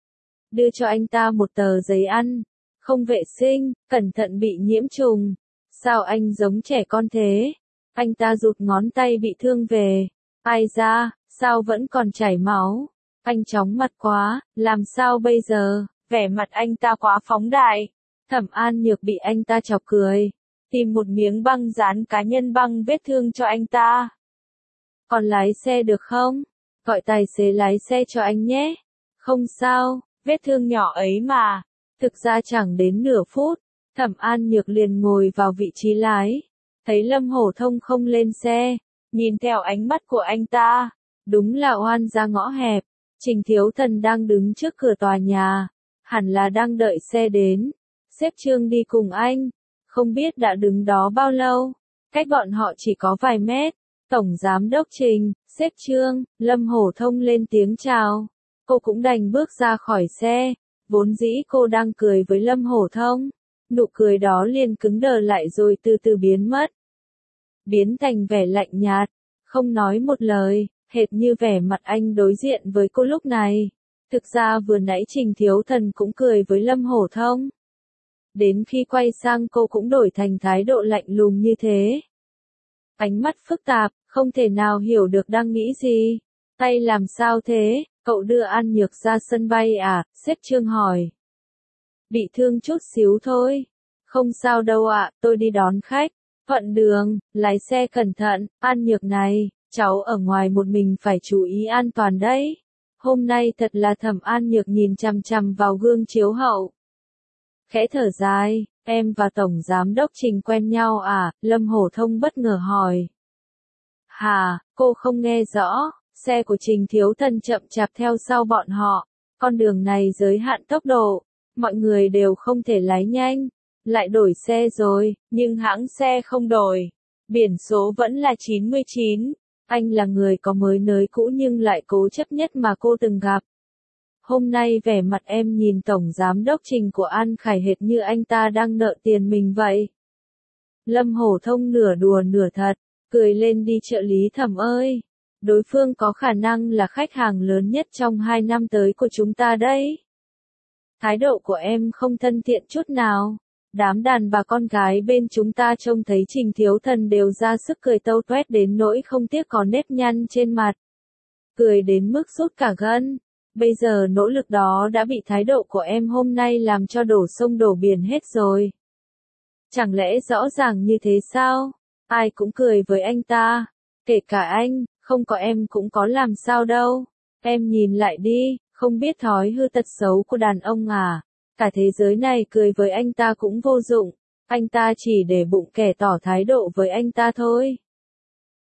Đưa cho anh ta một tờ giấy ăn. Không vệ sinh, cẩn thận bị nhiễm trùng. Sao anh giống trẻ con thế? Anh ta rụt ngón tay bị thương về. Ai da, sao vẫn còn chảy máu? Anh chóng mặt quá, làm sao bây giờ? Vẻ mặt anh ta quá phóng đại. Thẩm An Nhược bị anh ta chọc cười. Tìm một miếng băng dán cá nhân băng vết thương cho anh ta. Còn lái xe được không? Gọi tài xế lái xe cho anh nhé. Không sao, vết thương nhỏ ấy mà. Thực ra chẳng đến nửa phút. Thẩm An Nhược liền ngồi vào vị trí lái. Thấy Lâm Hổ Thông không lên xe. Nhìn theo ánh mắt của anh ta. Đúng là oan ra ngõ hẹp. Trình Thiếu Thần đang đứng trước cửa tòa nhà. Hẳn là đang đợi xe đến. Sếp Trương đi cùng anh. Không biết đã đứng đó bao lâu. Cách bọn họ chỉ có vài mét. Tổng Giám đốc Trình, sếp Trương, Lâm Hổ Thông lên tiếng chào. Cô cũng đành bước ra khỏi xe. Vốn dĩ cô đang cười với Lâm Hổ Thông. Nụ cười đó liền cứng đờ lại rồi từ từ biến mất. Biến thành vẻ lạnh nhạt. Không nói một lời, hệt như vẻ mặt anh đối diện với cô lúc này. Thực ra vừa nãy Trình Thiếu Thần cũng cười với Lâm Hổ Thông. Đến khi quay sang cô cũng đổi thành thái độ lạnh lùng như thế. Ánh mắt phức tạp, không thể nào hiểu được đang nghĩ gì. Tay làm sao thế, cậu đưa An Nhược ra sân bay à, sếp Trương hỏi. Bị thương chút xíu thôi. Không sao đâu ạ, tôi đi đón khách. Thuận đường, lái xe cẩn thận, An Nhược này, cháu ở ngoài một mình phải chú ý an toàn đấy. Hôm nay thật là Thẩm An Nhược nhìn chằm chằm vào gương chiếu hậu. Khẽ thở dài, em và Tổng Giám đốc Trình quen nhau à, Lâm Hổ Thông bất ngờ hỏi. Hà, cô không nghe rõ, xe của Trình Thiếu Thần chậm chạp theo sau bọn họ. Con đường này giới hạn tốc độ, mọi người đều không thể lái nhanh. Lại đổi xe rồi, nhưng hãng xe không đổi. Biển số vẫn là 99. Anh là người có mới nới cũ nhưng lại cố chấp nhất mà cô từng gặp. Hôm nay vẻ mặt em nhìn Tổng Giám đốc Trình của An Khải hệt như anh ta đang nợ tiền mình vậy. Lâm Hổ Thông nửa đùa nửa thật, cười lên đi trợ lý Thẩm ơi. Đối phương có khả năng là khách hàng lớn nhất trong 2 năm tới của chúng ta đấy. Thái độ của em không thân thiện chút nào. Đám đàn bà con gái bên chúng ta trông thấy Trình Thiếu Thần đều ra sức cười tâu toét đến nỗi không tiếc có nếp nhăn trên mặt. Cười đến mức sút cả gân. Bây giờ nỗ lực đó đã bị thái độ của em hôm nay làm cho đổ sông đổ biển hết rồi. Chẳng lẽ rõ ràng như thế sao? Ai cũng cười với anh ta. Kể cả anh, không có em cũng có làm sao đâu. Em nhìn lại đi, không biết thói hư tật xấu của đàn ông à. Cả thế giới này cười với anh ta cũng vô dụng. Anh ta chỉ để bụng kẻ tỏ thái độ với anh ta thôi.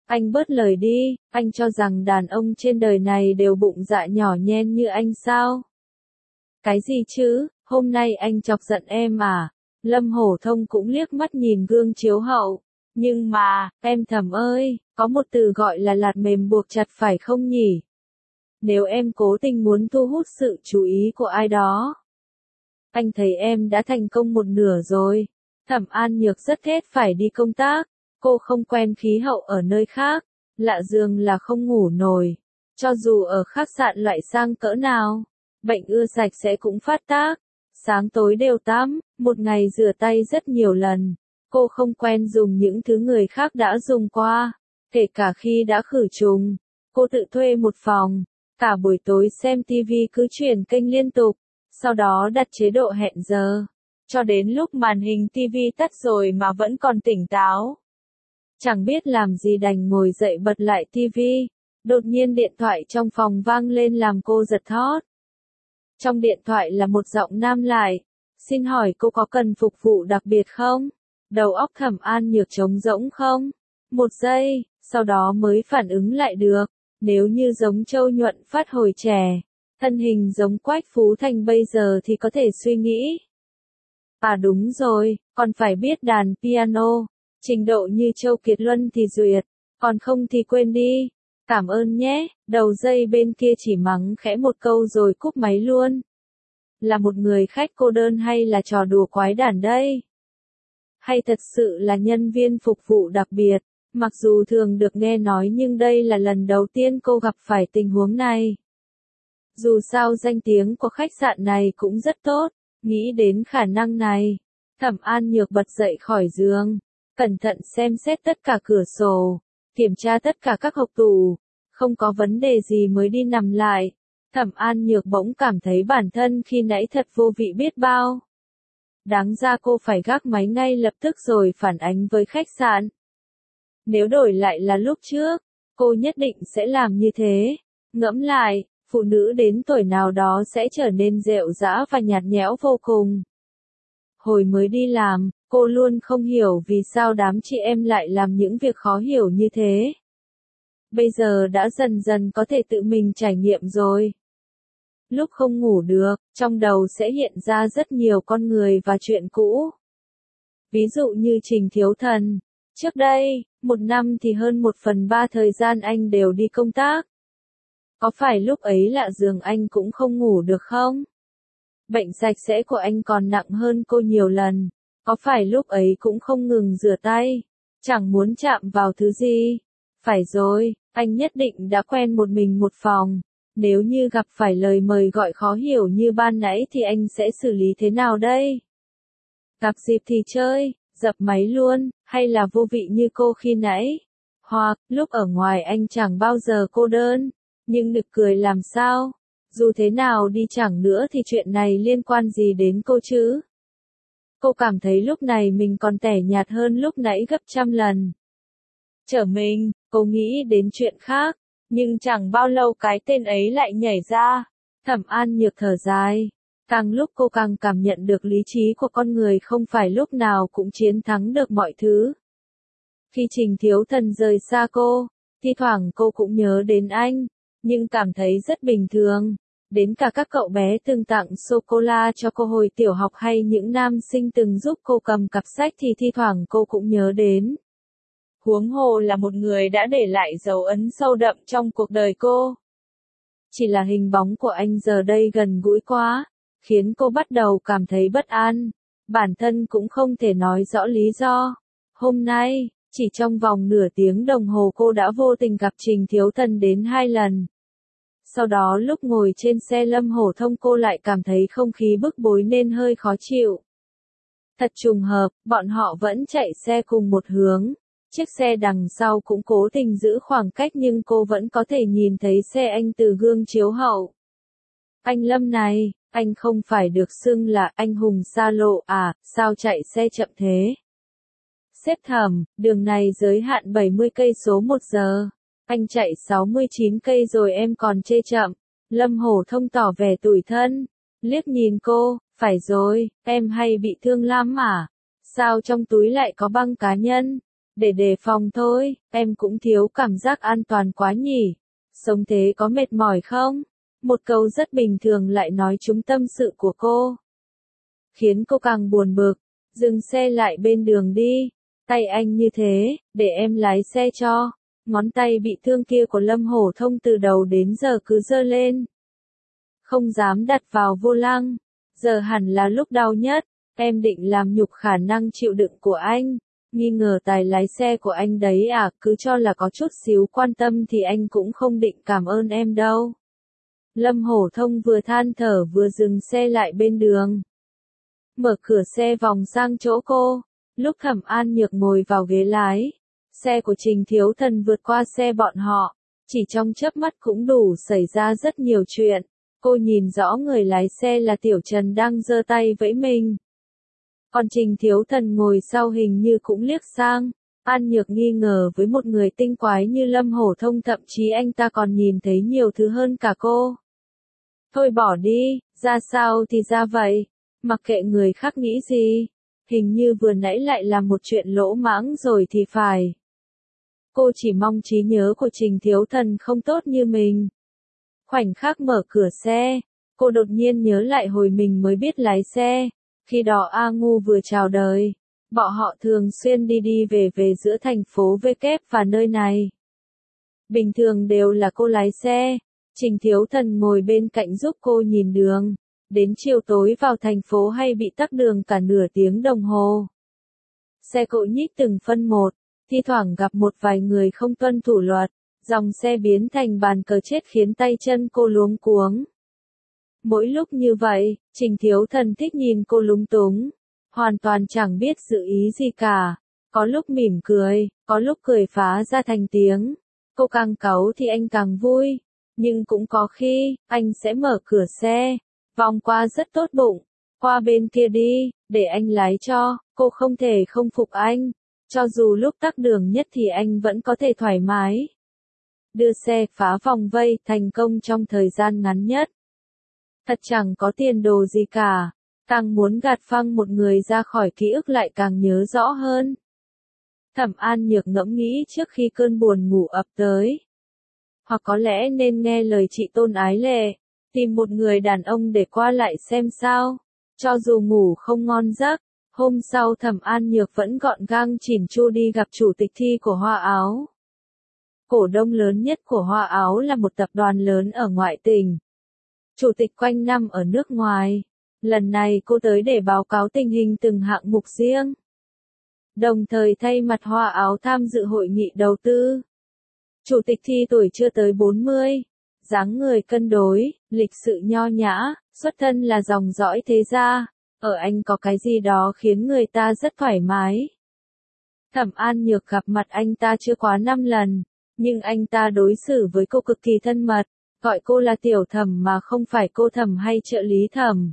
Anh bớt lời đi, anh cho rằng đàn ông trên đời này đều bụng dạ nhỏ nhen như anh sao? Cái gì chứ, hôm nay anh chọc giận em à? Lâm Hổ Thông cũng liếc mắt nhìn gương chiếu hậu. Nhưng mà, em thầm ơi, có một từ gọi là lạt mềm buộc chặt phải không nhỉ? Nếu em cố tình muốn thu hút sự chú ý của ai đó. Anh thấy em đã thành công một nửa rồi. Thẩm An Nhược rất ghét phải đi công tác. Cô không quen khí hậu ở nơi khác. Lạ giường là không ngủ nổi. Cho dù ở khách sạn loại sang cỡ nào, bệnh ưa sạch sẽ cũng phát tác. Sáng tối đều tắm, một ngày rửa tay rất nhiều lần. Cô không quen dùng những thứ người khác đã dùng qua. Kể cả khi đã khử trùng. Cô tự thuê một phòng. Cả buổi tối xem TV cứ chuyển kênh liên tục. Sau đó đặt chế độ hẹn giờ. Cho đến lúc màn hình TV tắt rồi mà vẫn còn tỉnh táo. Chẳng biết làm gì đành ngồi dậy bật lại TV. Đột nhiên điện thoại trong phòng vang lên làm cô giật thót. Trong điện thoại là một giọng nam lại. Xin hỏi cô có cần phục vụ đặc biệt không? Đầu óc Thẩm An Nhược trống rỗng không? Một giây, sau đó mới phản ứng lại được. Nếu như giống Châu Nhuận Phát hồi trẻ, thân hình giống Quách Phú Thành bây giờ thì có thể suy nghĩ. À đúng rồi, còn phải biết đàn piano, trình độ như Châu Kiệt Luân thì duyệt, còn không thì quên đi. Cảm ơn nhé, đầu dây bên kia chỉ mắng khẽ một câu rồi cúp máy luôn. Là một người khách cô đơn hay là trò đùa quái đản đây? Hay thật sự là nhân viên phục vụ đặc biệt? Mặc dù thường được nghe nói nhưng đây là lần đầu tiên cô gặp phải tình huống này. Dù sao danh tiếng của khách sạn này cũng rất tốt, nghĩ đến khả năng này. Thẩm An Nhược bật dậy khỏi giường, cẩn thận xem xét tất cả cửa sổ, kiểm tra tất cả các hộc tủ, không có vấn đề gì mới đi nằm lại. Thẩm An Nhược bỗng cảm thấy bản thân khi nãy thật vô vị biết bao. Đáng ra cô phải gác máy ngay lập tức rồi phản ánh với khách sạn. Nếu đổi lại là lúc trước, cô nhất định sẽ làm như thế. Ngẫm lại, phụ nữ đến tuổi nào đó sẽ trở nên rệu rã và nhạt nhẽo vô cùng. Hồi mới đi làm, cô luôn không hiểu vì sao đám chị em lại làm những việc khó hiểu như thế. Bây giờ đã dần dần có thể tự mình trải nghiệm rồi. Lúc không ngủ được, trong đầu sẽ hiện ra rất nhiều con người và chuyện cũ. Ví dụ như Trình Thiếu Thần. Trước đây, một năm thì hơn 1/3 thời gian anh đều đi công tác. Có phải lúc ấy lạ giường anh cũng không ngủ được không? Bệnh sạch sẽ của anh còn nặng hơn cô nhiều lần. Có phải lúc ấy cũng không ngừng rửa tay? Chẳng muốn chạm vào thứ gì? Phải rồi, anh nhất định đã quen một mình một phòng. Nếu như gặp phải lời mời gọi khó hiểu như ban nãy thì anh sẽ xử lý thế nào đây? Gặp dịp thì chơi, dập máy luôn, hay là vô vị như cô khi nãy? Hoặc, lúc ở ngoài anh chẳng bao giờ cô đơn, nhưng nực cười làm sao? Dù thế nào đi chẳng nữa thì chuyện này liên quan gì đến cô chứ? Cô cảm thấy lúc này mình còn tẻ nhạt hơn lúc nãy gấp trăm lần. Trở mình, cô nghĩ đến chuyện khác, nhưng chẳng bao lâu cái tên ấy lại nhảy ra. Thẩm An Nhược thở dài. Càng lúc cô càng cảm nhận được lý trí của con người không phải lúc nào cũng chiến thắng được mọi thứ. Khi Trình Thiếu Thần rời xa cô, thi thoảng cô cũng nhớ đến anh, nhưng cảm thấy rất bình thường. Đến cả các cậu bé từng tặng sô-cô-la cho cô hồi tiểu học hay những nam sinh từng giúp cô cầm cặp sách thì thi thoảng cô cũng nhớ đến. Huống hồ là một người đã để lại dấu ấn sâu đậm trong cuộc đời cô. Chỉ là hình bóng của anh giờ đây gần gũi quá, khiến cô bắt đầu cảm thấy bất an. Bản thân cũng không thể nói rõ lý do. Hôm nay, chỉ trong vòng nửa tiếng đồng hồ cô đã vô tình gặp Trình Thiếu Thần đến 2 lần. Sau đó lúc ngồi trên xe Lâm Hổ Thông cô lại cảm thấy không khí bức bối nên hơi khó chịu. Thật trùng hợp, bọn họ vẫn chạy xe cùng một hướng. Chiếc xe đằng sau cũng cố tình giữ khoảng cách nhưng cô vẫn có thể nhìn thấy xe anh từ gương chiếu hậu. Anh Lâm này, anh không phải được xưng là anh hùng xa lộ à, sao chạy xe chậm thế? Sếp Thẩm, đường này giới hạn 70 cây số 1 giờ. Anh chạy 69 cây rồi em còn chê chậm. Lâm Hổ Thông tỏ vẻ tủi thân. Liếc nhìn cô, phải rồi, em hay bị thương lắm à? Sao trong túi lại có băng cá nhân? Để đề phòng thôi, em cũng thiếu cảm giác an toàn quá nhỉ. Sống thế có mệt mỏi không? Một câu rất bình thường lại nói trúng tâm sự của cô. Khiến cô càng buồn bực. Dừng xe lại bên đường đi. Tay anh như thế, để em lái xe cho. Ngón tay bị thương kia của Lâm Hổ Thông từ đầu đến giờ cứ giơ lên. Không dám đặt vào vô lăng. Giờ hẳn là lúc đau nhất. Em định làm nhục khả năng chịu đựng của anh. Nghi ngờ tài lái xe của anh đấy à, cứ cho là có chút xíu quan tâm thì anh cũng không định cảm ơn em đâu. Lâm Hổ Thông vừa than thở vừa dừng xe lại bên đường. Mở cửa xe vòng sang chỗ cô. Lúc Thẩm An Nhược ngồi vào ghế lái, xe của Trình Thiếu Thần vượt qua xe bọn họ. Chỉ trong chớp mắt cũng đủ xảy ra rất nhiều chuyện. Cô nhìn rõ người lái xe là Tiểu Trần đang giơ tay vẫy mình. Còn Trình Thiếu Thần ngồi sau hình như cũng liếc sang. An Nhược nghi ngờ với một người tinh quái như Lâm Hổ Thông, thậm chí anh ta còn nhìn thấy nhiều thứ hơn cả cô. Thôi bỏ đi, ra sao thì ra vậy. Mặc kệ người khác nghĩ gì. Hình như vừa nãy lại là một chuyện lỗ mãng rồi thì phải. Cô chỉ mong trí nhớ của Trình Thiếu Thần không tốt như mình. Khoảnh khắc mở cửa xe, cô đột nhiên nhớ lại hồi mình mới biết lái xe. Khi đó A Ngu vừa chào đời. Bọn họ thường xuyên đi đi về về giữa thành phố V kép và nơi này. Bình thường đều là cô lái xe. Trình Thiếu Thần ngồi bên cạnh giúp cô nhìn đường. Đến chiều tối vào thành phố hay bị tắc đường cả nửa tiếng đồng hồ. Xe cộ nhích từng phân một, thi thoảng gặp một vài người không tuân thủ luật. Dòng xe biến thành bàn cờ chết khiến tay chân cô luống cuống. Mỗi lúc như vậy, Trình Thiếu Thần thích nhìn cô lúng túng. Hoàn toàn chẳng biết dự ý gì cả. Có lúc mỉm cười, có lúc cười phá ra thành tiếng. Cô càng cáu thì anh càng vui. Nhưng cũng có khi, anh sẽ mở cửa xe. Vòng qua rất tốt bụng. Qua bên kia đi, để anh lái cho. Cô không thể không phục anh. Cho dù lúc tắc đường nhất thì anh vẫn có thể thoải mái. Đưa xe phá vòng vây thành công trong thời gian ngắn nhất. Thật chẳng có tiền đồ gì cả. Càng muốn gạt phăng một người ra khỏi ký ức lại càng nhớ rõ hơn. Thẩm An Nhược ngẫm nghĩ trước khi cơn buồn ngủ ập tới. Hoặc có lẽ nên nghe lời chị Tôn Ái Lệ. Tìm một người đàn ông để qua lại xem sao. Cho dù ngủ không ngon giấc. Hôm sau Thẩm An Nhược vẫn gọn gàng chỉn chu đi gặp chủ tịch thi của Hoa Áo. Cổ đông lớn nhất của Hoa Áo là một tập đoàn lớn ở ngoại tỉnh. Chủ tịch quanh năm ở nước ngoài. Lần này cô tới để báo cáo tình hình từng hạng mục riêng. Đồng thời thay mặt Hoa Áo tham dự hội nghị đầu tư. Chủ tịch thi tuổi chưa tới 40. Dáng người cân đối, lịch sự nho nhã, xuất thân là dòng dõi thế gia. Ở anh có cái gì đó khiến người ta rất thoải mái. Thẩm An Nhược gặp mặt anh ta chưa quá 5 lần. Nhưng anh ta đối xử với cô cực kỳ thân mật. Gọi cô là tiểu Thẩm mà không phải cô Thẩm hay trợ lý Thẩm.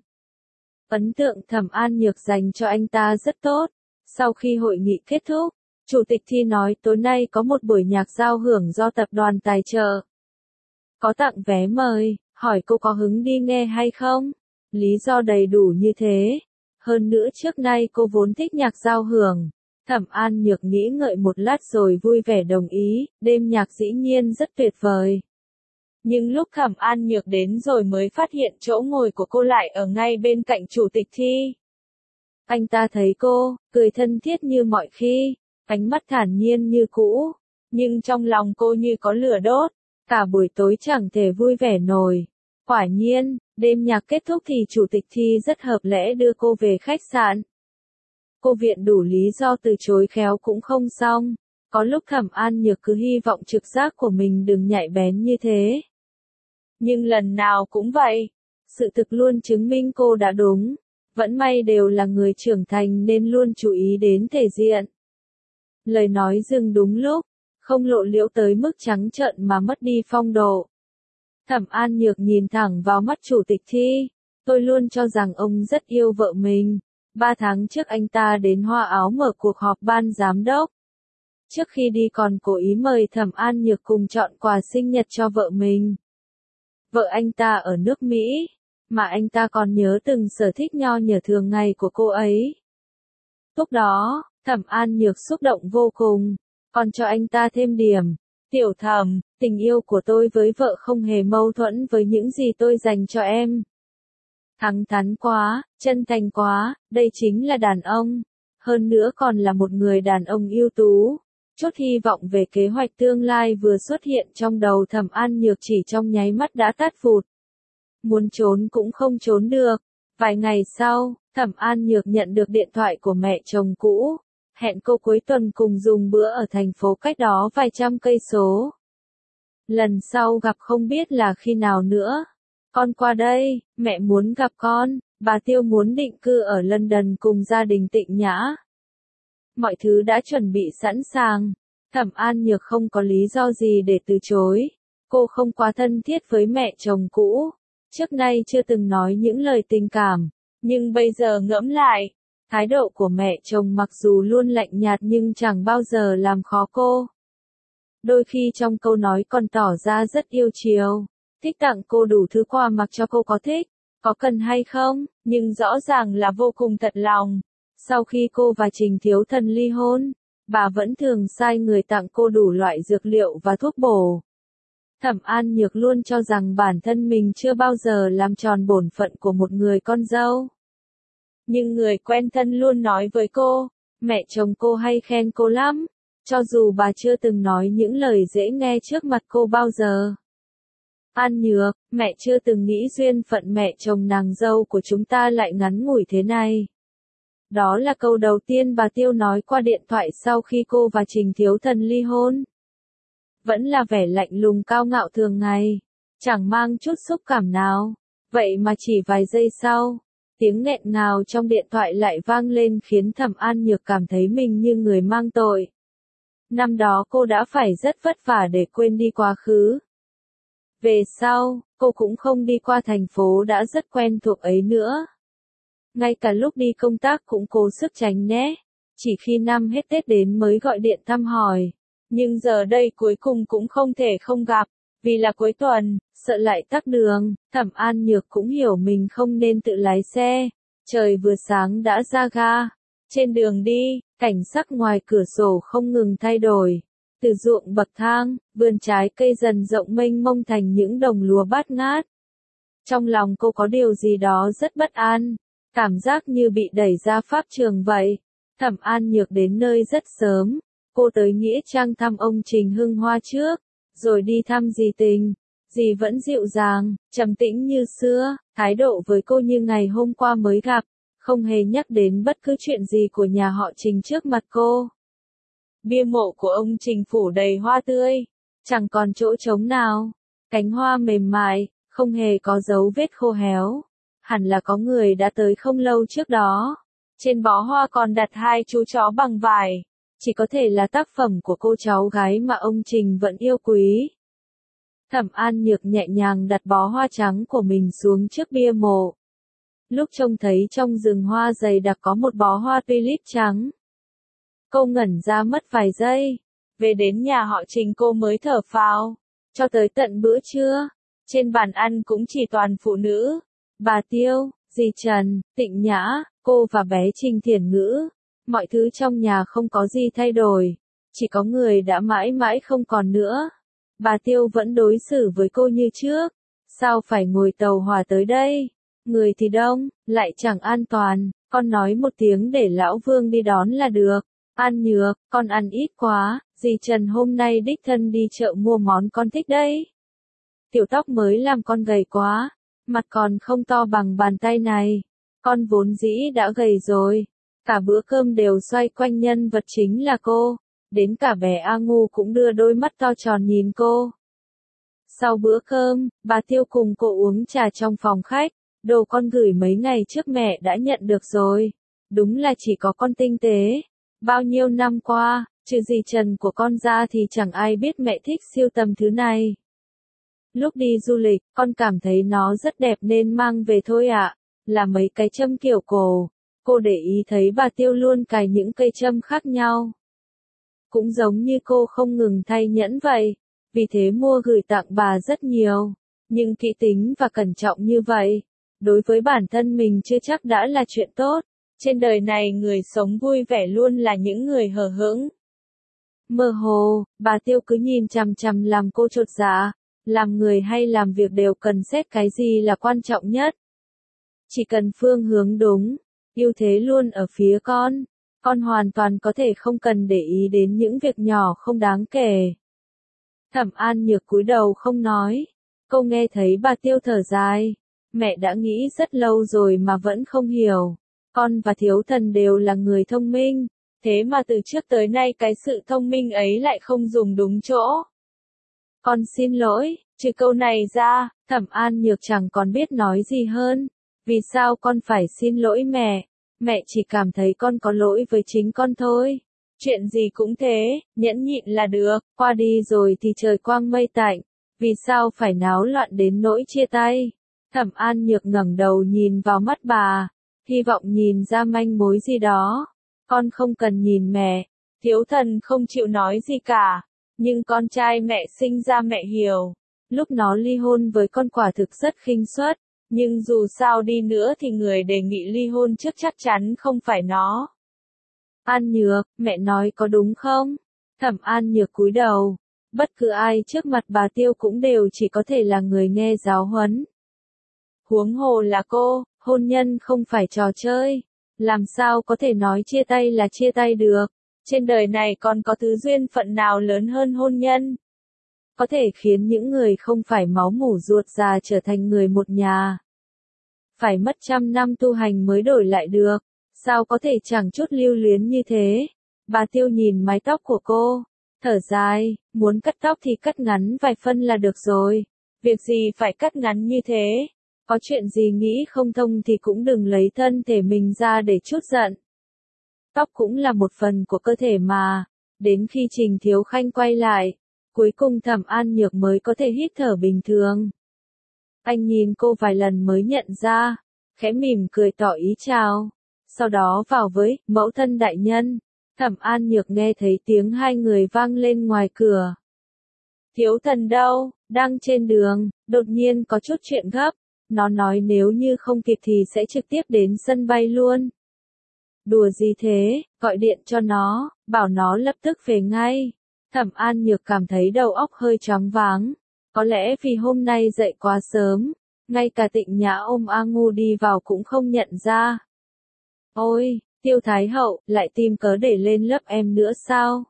Ấn tượng Thẩm An Nhược dành cho anh ta rất tốt. Sau khi hội nghị kết thúc, chủ tịch thi nói tối nay có một buổi nhạc giao hưởng do tập đoàn tài trợ. Có tặng vé mời, hỏi cô có hứng đi nghe hay không? Lý do đầy đủ như thế. Hơn nữa trước nay cô vốn thích nhạc giao hưởng. Thẩm An Nhược nghĩ ngợi một lát rồi vui vẻ đồng ý, đêm nhạc dĩ nhiên rất tuyệt vời. Nhưng lúc Thẩm An Nhược đến rồi mới phát hiện chỗ ngồi của cô lại ở ngay bên cạnh chủ tịch thi. Anh ta thấy cô, cười thân thiết như mọi khi, ánh mắt thản nhiên như cũ, nhưng trong lòng cô như có lửa đốt, cả buổi tối chẳng thể vui vẻ nổi. Quả nhiên, đêm nhạc kết thúc thì chủ tịch thi rất hợp lẽ đưa cô về khách sạn. Cô viện đủ lý do từ chối khéo cũng không xong. Có lúc Thẩm An Nhược cứ hy vọng trực giác của mình đừng nhạy bén như thế. Nhưng lần nào cũng vậy. Sự thực luôn chứng minh cô đã đúng. Vẫn may đều là người trưởng thành nên luôn chú ý đến thể diện. Lời nói dừng đúng lúc. Không lộ liễu tới mức trắng trợn mà mất đi phong độ. Thẩm An Nhược nhìn thẳng vào mắt chủ tịch thi. Tôi luôn cho rằng ông rất yêu vợ mình. 3 tháng trước anh ta đến Hoa Áo mở cuộc họp ban giám đốc. Trước khi đi còn cố ý mời Thẩm An Nhược cùng chọn quà sinh nhật cho vợ mình. Vợ anh ta ở nước Mỹ, mà anh ta còn nhớ từng sở thích nho nhỏ thường ngày của cô ấy. Lúc đó, Thẩm An Nhược xúc động vô cùng, còn cho anh ta thêm điểm. Tiểu Thẩm, tình yêu của tôi với vợ không hề mâu thuẫn với những gì tôi dành cho em. Thẳng thắn quá, chân thành quá, đây chính là đàn ông. Hơn nữa còn là một người đàn ông ưu tú. Chút hy vọng về kế hoạch tương lai vừa xuất hiện trong đầu Thẩm An Nhược chỉ trong nháy mắt đã tắt phụt. Muốn trốn cũng không trốn được. Vài ngày sau, Thẩm An Nhược nhận được điện thoại của mẹ chồng cũ. Hẹn cô cuối tuần cùng dùng bữa ở thành phố cách đó vài trăm cây số. Lần sau gặp không biết là khi nào nữa. Con qua đây, mẹ muốn gặp con, bà Tiêu muốn định cư ở London cùng gia đình Tịnh Nhã. Mọi thứ đã chuẩn bị sẵn sàng. Thẩm An Nhược không có lý do gì để từ chối. Cô không quá thân thiết với mẹ chồng cũ. Trước nay chưa từng nói những lời tình cảm. Nhưng bây giờ ngẫm lại, thái độ của mẹ chồng mặc dù luôn lạnh nhạt nhưng chẳng bao giờ làm khó cô. Đôi khi trong câu nói còn tỏ ra rất yêu chiều. Thích tặng cô đủ thứ quà mặc cho cô có thích, có cần hay không, nhưng rõ ràng là vô cùng thật lòng. Sau khi cô và Trình Thiếu Thần ly hôn, bà vẫn thường sai người tặng cô đủ loại dược liệu và thuốc bổ. Thẩm An Nhược luôn cho rằng bản thân mình chưa bao giờ làm tròn bổn phận của một người con dâu. Nhưng người quen thân luôn nói với cô, mẹ chồng cô hay khen cô lắm, cho dù bà chưa từng nói những lời dễ nghe trước mặt cô bao giờ. An Nhược, mẹ chưa từng nghĩ duyên phận mẹ chồng nàng dâu của chúng ta lại ngắn ngủi thế này. Đó là câu đầu tiên bà Tiêu nói qua điện thoại sau khi cô và Trình Thiếu Thần ly hôn. Vẫn là vẻ lạnh lùng cao ngạo thường ngày, chẳng mang chút xúc cảm nào. Vậy mà chỉ vài giây sau, tiếng nghẹn ngào trong điện thoại lại vang lên khiến Thẩm An Nhược cảm thấy mình như người mang tội. Năm đó cô đã phải rất vất vả để quên đi quá khứ. Về sau, cô cũng không đi qua thành phố đã rất quen thuộc ấy nữa. Ngay cả lúc đi công tác cũng cố sức tránh né. Chỉ khi năm hết Tết đến mới gọi điện thăm hỏi. Nhưng giờ đây cuối cùng cũng không thể không gặp. Vì là cuối tuần, sợ lại tắc đường, Thẩm An Nhược cũng hiểu mình không nên tự lái xe. Trời vừa sáng đã ra ga. Trên đường đi, cảnh sắc ngoài cửa sổ không ngừng thay đổi. Từ ruộng bậc thang, vườn trái cây dần rộng mênh mông thành những đồng lúa bát ngát. Trong lòng cô có điều gì đó rất bất an, cảm giác như bị đẩy ra pháp trường vậy. Thẩm An Nhược đến nơi rất sớm, cô tới Nghĩa Trang thăm ông Trình Hưng Hoa trước, rồi đi thăm dì Tình. Dì vẫn dịu dàng, trầm tĩnh như xưa, thái độ với cô như ngày hôm qua mới gặp, không hề nhắc đến bất cứ chuyện gì của nhà họ Trình trước mặt cô. Bia mộ của ông Trình phủ đầy hoa tươi, chẳng còn chỗ trống nào. Cánh hoa mềm mại, không hề có dấu vết khô héo. Hẳn là có người đã tới không lâu trước đó. Trên bó hoa còn đặt hai chú chó bằng vải. Chỉ có thể là tác phẩm của cô cháu gái mà ông Trình vẫn yêu quý. Thẩm An Nhược nhẹ nhàng đặt bó hoa trắng của mình xuống trước bia mộ. Lúc trông thấy trong rừng hoa dày đặc có một bó hoa tulip trắng. Cô ngẩn ra mất vài giây. Về đến nhà họ Trình cô mới thở phào. Cho tới tận bữa trưa, trên bàn ăn cũng chỉ toàn phụ nữ. Bà Tiêu, dì Trần, Tịnh Nhã, cô và bé Trình Thiển Ngữ. Mọi thứ trong nhà không có gì thay đổi. Chỉ có người đã mãi mãi không còn nữa. Bà Tiêu vẫn đối xử với cô như trước. Sao phải ngồi tàu hỏa tới đây? Người thì đông, lại chẳng an toàn. Con nói một tiếng để lão Vương đi đón là được. An Nhược, con ăn ít quá, dì Trần hôm nay đích thân đi chợ mua món con thích đấy. Tiểu tóc mới làm con gầy quá, mặt còn không to bằng bàn tay này. Con vốn dĩ đã gầy rồi. Cả bữa cơm đều xoay quanh nhân vật chính là cô. Đến cả bé A Ngu cũng đưa đôi mắt to tròn nhìn cô. Sau bữa cơm, bà Tiêu cùng cô uống trà trong phòng khách. Đồ con gửi mấy ngày trước mẹ đã nhận được rồi. Đúng là chỉ có con tinh tế. Bao nhiêu năm qua, trừ dì Trần của con ra thì chẳng ai biết mẹ thích siêu tầm thứ này. Lúc đi du lịch, con cảm thấy nó rất đẹp nên mang về thôi ạ. Là mấy cái châm kiểu cổ. Cô để ý thấy bà Tiêu luôn cài những cây châm khác nhau. Cũng giống như cô không ngừng thay nhẫn vậy. Vì thế mua gửi tặng bà rất nhiều. Nhưng kỹ tính và cẩn trọng như vậy, đối với bản thân mình chưa chắc đã là chuyện tốt. Trên đời này người sống vui vẻ luôn là những người hờ hững. Mơ hồ, bà Tiêu cứ nhìn chằm chằm làm cô chột dạ. Làm người hay làm việc đều cần xét cái gì là quan trọng nhất. Chỉ cần phương hướng đúng, ưu thế luôn ở phía con hoàn toàn có thể không cần để ý đến những việc nhỏ không đáng kể. Thẩm An Nhược cúi đầu không nói. Cô nghe thấy bà Tiêu thở dài. Mẹ đã nghĩ rất lâu rồi mà vẫn không hiểu. Con và Thiếu Thần đều là người thông minh. Thế mà từ trước tới nay cái sự thông minh ấy lại không dùng đúng chỗ. Con xin lỗi, trừ câu này ra, Thẩm An Nhược chẳng còn biết nói gì hơn. Vì sao con phải xin lỗi mẹ? Mẹ chỉ cảm thấy con có lỗi với chính con thôi. Chuyện gì cũng thế, nhẫn nhịn là được, qua đi rồi thì trời quang mây tạnh. Vì sao phải náo loạn đến nỗi chia tay? Thẩm An Nhược ngẩng đầu nhìn vào mắt bà, hy vọng nhìn ra manh mối gì đó. Con không cần nhìn mẹ. Thiếu Thần không chịu nói gì cả. Nhưng con trai mẹ sinh ra mẹ hiểu. Lúc nó ly hôn với con quả thực rất khinh suất. Nhưng dù sao đi nữa thì người đề nghị ly hôn trước chắc chắn không phải nó. An Nhược, mẹ nói có đúng không? Thẩm An Nhược cúi đầu. Bất cứ ai trước mặt bà Tiêu cũng đều chỉ có thể là người nghe giáo huấn. Huống hồ là cô, hôn nhân không phải trò chơi. Làm sao có thể nói chia tay là chia tay được? Trên đời này còn có thứ duyên phận nào lớn hơn hôn nhân? Có thể khiến những người không phải máu mủ ruột già trở thành người một nhà. Phải mất trăm năm tu hành mới đổi lại được. Sao có thể chẳng chút lưu luyến như thế? Bà Tiêu nhìn mái tóc của cô, thở dài, muốn cắt tóc thì cắt ngắn vài phân là được rồi. Việc gì phải cắt ngắn như thế? Có chuyện gì nghĩ không thông thì cũng đừng lấy thân thể mình ra để trút giận. Tóc cũng là một phần của cơ thể mà. Đến khi Trình Thiếu Khanh quay lại, cuối cùng Thẩm An Nhược mới có thể hít thở bình thường. Anh nhìn cô vài lần mới nhận ra, khẽ mỉm cười tỏ ý chào. Sau đó vào với mẫu thân đại nhân. Thẩm An Nhược nghe thấy tiếng hai người vang lên ngoài cửa. Thiếu Thần đâu? Đang trên đường, đột nhiên có chút chuyện gấp. Nó nói nếu như không kịp thì sẽ trực tiếp đến sân bay luôn. Đùa gì thế, gọi điện cho nó, bảo nó lập tức về ngay. Thẩm An Nhược cảm thấy đầu óc hơi choáng váng. Có lẽ vì hôm nay dậy quá sớm, ngay cả Tịnh Nhã ôm A Ngu đi vào cũng không nhận ra. Ôi, Tiêu Thái Hậu, lại tìm cớ để lên lớp em nữa sao?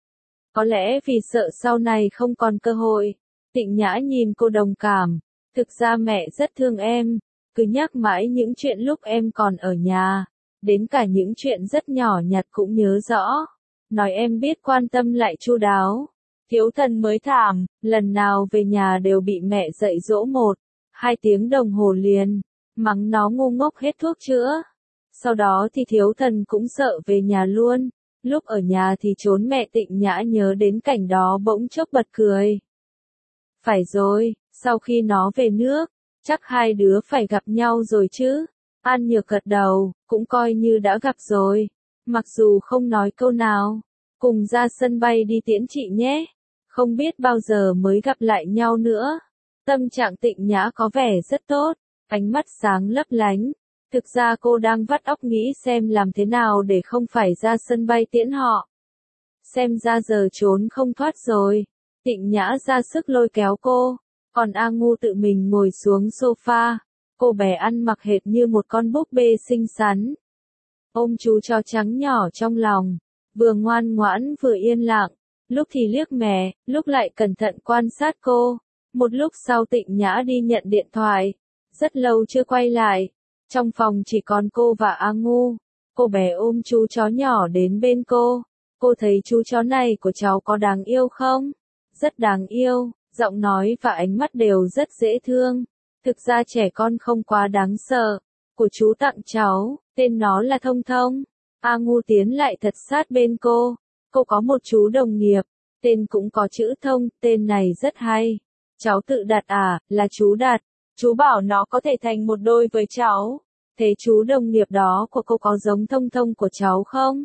Có lẽ vì sợ sau này không còn cơ hội. Tịnh Nhã nhìn cô đồng cảm. Thực ra mẹ rất thương em, cứ nhắc mãi những chuyện lúc em còn ở nhà. Đến cả những chuyện rất nhỏ nhặt cũng nhớ rõ. Nói em biết quan tâm lại chu đáo. Thiếu Thần mới thảm, lần nào về nhà đều bị mẹ dạy dỗ 1-2 tiếng đồng hồ liền. Mắng nó ngu ngốc hết thuốc chữa. Sau đó thì Thiếu Thần cũng sợ về nhà luôn. Lúc ở nhà thì trốn mẹ. Tịnh Nhã nhớ đến cảnh đó bỗng chốc bật cười. Phải rồi, sau khi nó về nước, chắc hai đứa phải gặp nhau rồi chứ. An Nhược gật đầu, cũng coi như đã gặp rồi. Mặc dù không nói câu nào. Cùng ra sân bay đi tiễn chị nhé. Không biết bao giờ mới gặp lại nhau nữa. Tâm trạng Tịnh Nhã có vẻ rất tốt. Ánh mắt sáng lấp lánh. Thực ra cô đang vắt óc nghĩ xem làm thế nào để không phải ra sân bay tiễn họ. Xem ra giờ trốn không thoát rồi. Tịnh Nhã ra sức lôi kéo cô. Còn A Ngu tự mình ngồi xuống sofa. Cô bé ăn mặc hệt như một con búp bê xinh xắn. Ôm chú chó trắng nhỏ trong lòng. Vừa ngoan ngoãn vừa yên lặng. Lúc thì liếc mẹ, lúc lại cẩn thận quan sát cô. Một lúc sau Tịnh Nhã đi nhận điện thoại. Rất lâu chưa quay lại. Trong phòng chỉ còn cô và A Ngu. Cô bé ôm chú chó nhỏ đến bên cô. Cô thấy chú chó này của cháu có đáng yêu không? Rất đáng yêu, giọng nói và ánh mắt đều rất dễ thương. Thực ra trẻ con không quá đáng sợ. Của chú tặng cháu, tên nó là Thông Thông. A Ngu tiến lại thật sát bên cô. Cô có một chú đồng nghiệp, tên cũng có chữ Thông, tên này rất hay. Cháu tự đặt à, là chú đặt. Chú bảo nó có thể thành một đôi với cháu. Thế chú đồng nghiệp đó của cô có giống Thông Thông của cháu không?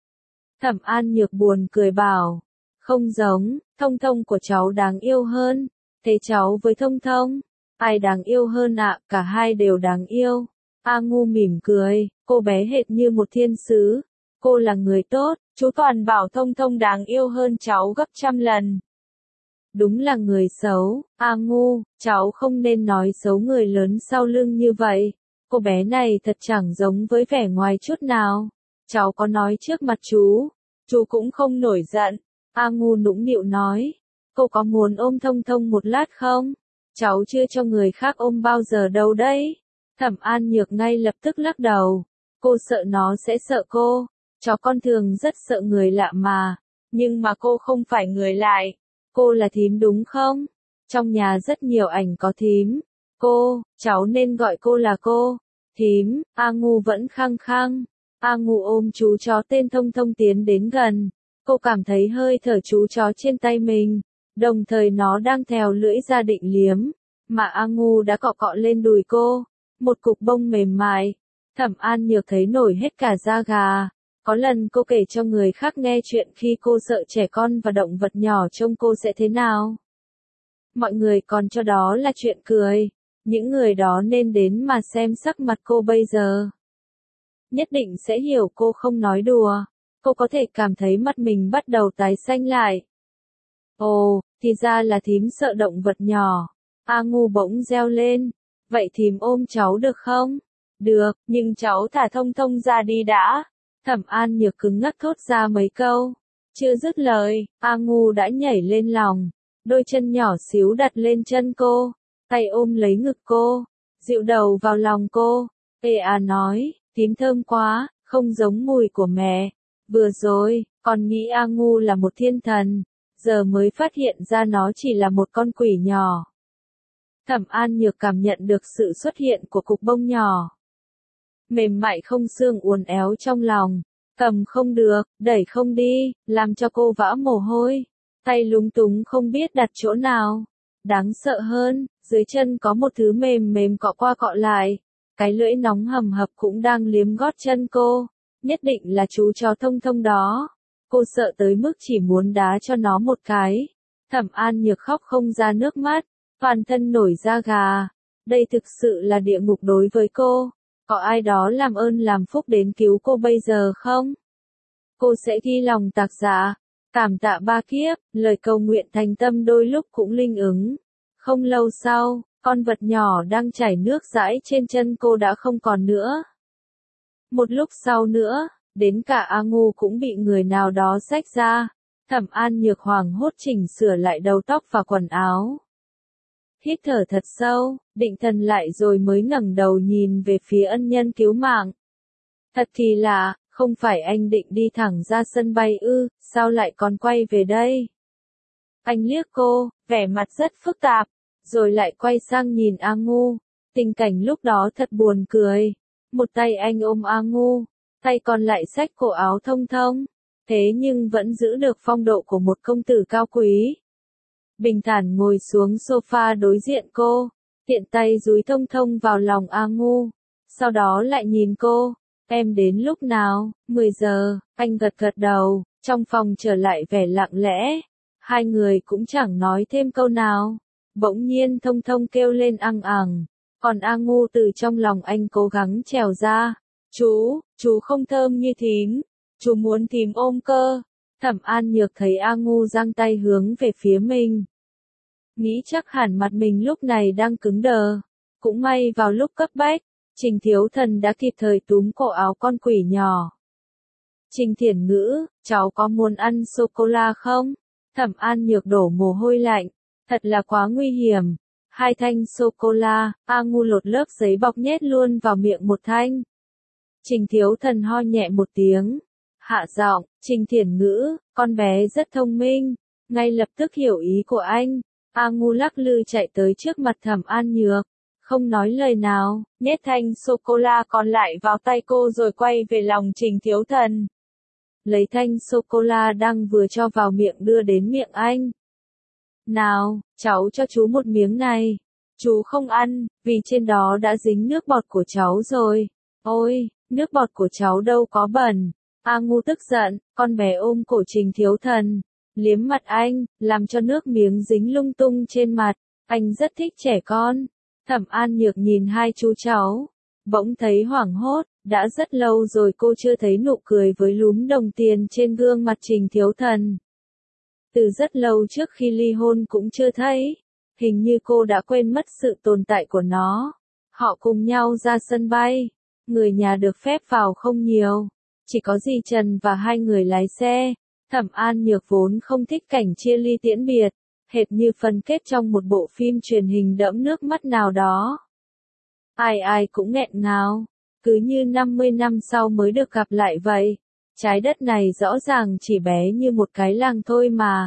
Thẩm An Nhược buồn cười bảo. Không giống, Thông Thông của cháu đáng yêu hơn. Thế cháu với Thông Thông, ai đáng yêu hơn ạ? Cả hai đều đáng yêu. A Ngu mỉm cười, cô bé hệt như một thiên sứ. Cô là người tốt, chú toàn bảo Thông Thông đáng yêu hơn cháu gấp trăm lần. Đúng là người xấu, A Ngu, cháu không nên nói xấu người lớn sau lưng như vậy. Cô bé này thật chẳng giống với vẻ ngoài chút nào. Cháu có nói trước mặt chú cũng không nổi giận. A Ngu nũng nịu nói, cô có muốn ôm Thông Thông một lát không? Cháu chưa cho người khác ôm bao giờ đâu đấy. Thẩm An Nhược ngay lập tức lắc đầu. Cô sợ nó sẽ sợ cô. Chó con thường rất sợ người lạ mà. Nhưng mà cô không phải người lại. Cô là thím đúng không? Trong nhà rất nhiều ảnh có thím. Cháu nên gọi cô là cô. Thím, A Ngu vẫn khăng khăng. A Ngu ôm chú chó tên Thông Thông tiến đến gần. Cô cảm thấy hơi thở chú chó trên tay mình. Đồng thời nó đang thèo lưỡi ra định liếm. Mà A Ngu đã cọ cọ lên đùi cô. Một cục bông mềm mại. Thẩm An Nhược thấy nổi hết cả da gà. Có lần cô kể cho người khác nghe chuyện khi cô sợ trẻ con và động vật nhỏ trông cô sẽ thế nào. Mọi người còn cho đó là chuyện cười. Những người đó nên đến mà xem sắc mặt cô bây giờ. Nhất định sẽ hiểu cô không nói đùa. Cô có thể cảm thấy mặt mình bắt đầu tái xanh lại. Ồ, thì ra là thím sợ động vật nhỏ. A Ngu bỗng reo lên. Vậy thím ôm cháu được không? Được, nhưng cháu thả Thông Thông ra đi đã. Thẩm An Nhược cứng ngắc thốt ra mấy câu. Chưa dứt lời, A Ngu đã nhảy lên lòng. Đôi chân nhỏ xíu đặt lên chân cô. Tay ôm lấy ngực cô. Dịu đầu vào lòng cô. Ê à nói, thím thơm quá, không giống mùi của mẹ. Vừa rồi, còn nghĩ A Ngu là một thiên thần. Giờ mới phát hiện ra nó chỉ là một con quỷ nhỏ. Thẩm An Nhược cảm nhận được sự xuất hiện của cục bông nhỏ. Mềm mại không xương uốn éo trong lòng. Cầm không được, đẩy không đi, làm cho cô vã mồ hôi. Tay lúng túng không biết đặt chỗ nào. Đáng sợ hơn, dưới chân có một thứ mềm mềm cọ qua cọ lại. Cái lưỡi nóng hầm hập cũng đang liếm gót chân cô. Nhất định là chú chó Thông Thông đó. Cô sợ tới mức chỉ muốn đá cho nó một cái. Thẩm An Nhược khóc không ra nước mắt. Toàn thân nổi da gà. Đây thực sự là địa ngục đối với cô. Có ai đó làm ơn làm phúc đến cứu cô bây giờ không? Cô sẽ ghi lòng tạc dạ. Cảm tạ ba kiếp, lời cầu nguyện thành tâm đôi lúc cũng linh ứng. Không lâu sau, con vật nhỏ đang chảy nước dãi trên chân cô đã không còn nữa. Một lúc sau nữa, đến cả A Ngu cũng bị người nào đó xách ra. Thẩm An Nhược hoảng hốt chỉnh sửa lại đầu tóc và quần áo. Hít thở thật sâu, định thần lại rồi mới ngẩng đầu nhìn về phía ân nhân cứu mạng. Thật kỳ lạ, không phải anh định đi thẳng ra sân bay ư, sao lại còn quay về đây? Anh liếc cô, vẻ mặt rất phức tạp, rồi lại quay sang nhìn A Ngu. Tình cảnh lúc đó thật buồn cười. Một tay anh ôm A Ngu, tay còn lại xách cổ áo Thông Thông. Thế nhưng vẫn giữ được phong độ của một công tử cao quý. Bình thản ngồi xuống sofa đối diện cô, tiện tay dúi Thông Thông vào lòng A Ngu. Sau đó lại nhìn cô, em đến lúc nào? 10 giờ, anh gật gật đầu, trong phòng trở lại vẻ lặng lẽ. Hai người cũng chẳng nói thêm câu nào. Bỗng nhiên Thông Thông kêu lên ăng ẳng, còn A Ngu từ trong lòng anh cố gắng trèo ra. Chú không thơm như thím, chú muốn thím ôm cơ. Thẩm An Nhược thấy A Ngu giang tay hướng về phía mình. Nghĩ chắc hẳn mặt mình lúc này đang cứng đờ. Cũng may vào lúc cấp bách, Trình Thiếu Thần đã kịp thời túm cổ áo con quỷ nhỏ. Trình Thiển Ngữ, cháu có muốn ăn sô-cô-la không? Thẩm An Nhược đổ mồ hôi lạnh. Thật là quá nguy hiểm. 2 thanh sô-cô-la, A Ngu lột lớp giấy bọc nhét luôn vào miệng một thanh. Trình Thiếu Thần ho nhẹ một tiếng. Hạ giọng, Trình Thiển Ngữ, con bé rất thông minh. Ngay lập tức hiểu ý của anh. A Ngu lắc lư chạy tới trước mặt Thẩm An Nhược. Không nói lời nào, nhét thanh sô-cô-la còn lại vào tay cô rồi quay về lòng Trình Thiếu Thần. Lấy thanh sô-cô-la đang vừa cho vào miệng đưa đến miệng anh. Nào, cháu cho chú một miếng này. Chú không ăn, vì trên đó đã dính nước bọt của cháu rồi. Ôi, nước bọt của cháu đâu có bẩn. A Ngu tức giận, con bé ôm cổ Trình Thiếu Thần. Liếm mặt anh, làm cho nước miếng dính lung tung trên mặt. Anh rất thích trẻ con. Thẩm An Nhược nhìn hai chú cháu. bỗng thấy hoảng hốt, đã rất lâu rồi cô chưa thấy nụ cười với lúm đồng tiền trên gương mặt Trình Thiếu Thần. Từ rất lâu trước khi ly hôn cũng chưa thấy, hình như cô đã quên mất sự tồn tại của nó. Họ cùng nhau ra sân bay, người nhà được phép vào không nhiều, chỉ có dì Trần và hai người lái xe. Thẩm An Nhược vốn không thích cảnh chia ly tiễn biệt, hệt như phần kết trong một bộ phim truyền hình đẫm nước mắt nào đó. Ai ai cũng nghẹn ngào, cứ như 50 năm sau mới được gặp lại vậy. Trái đất này rõ ràng chỉ bé như một cái làng thôi mà.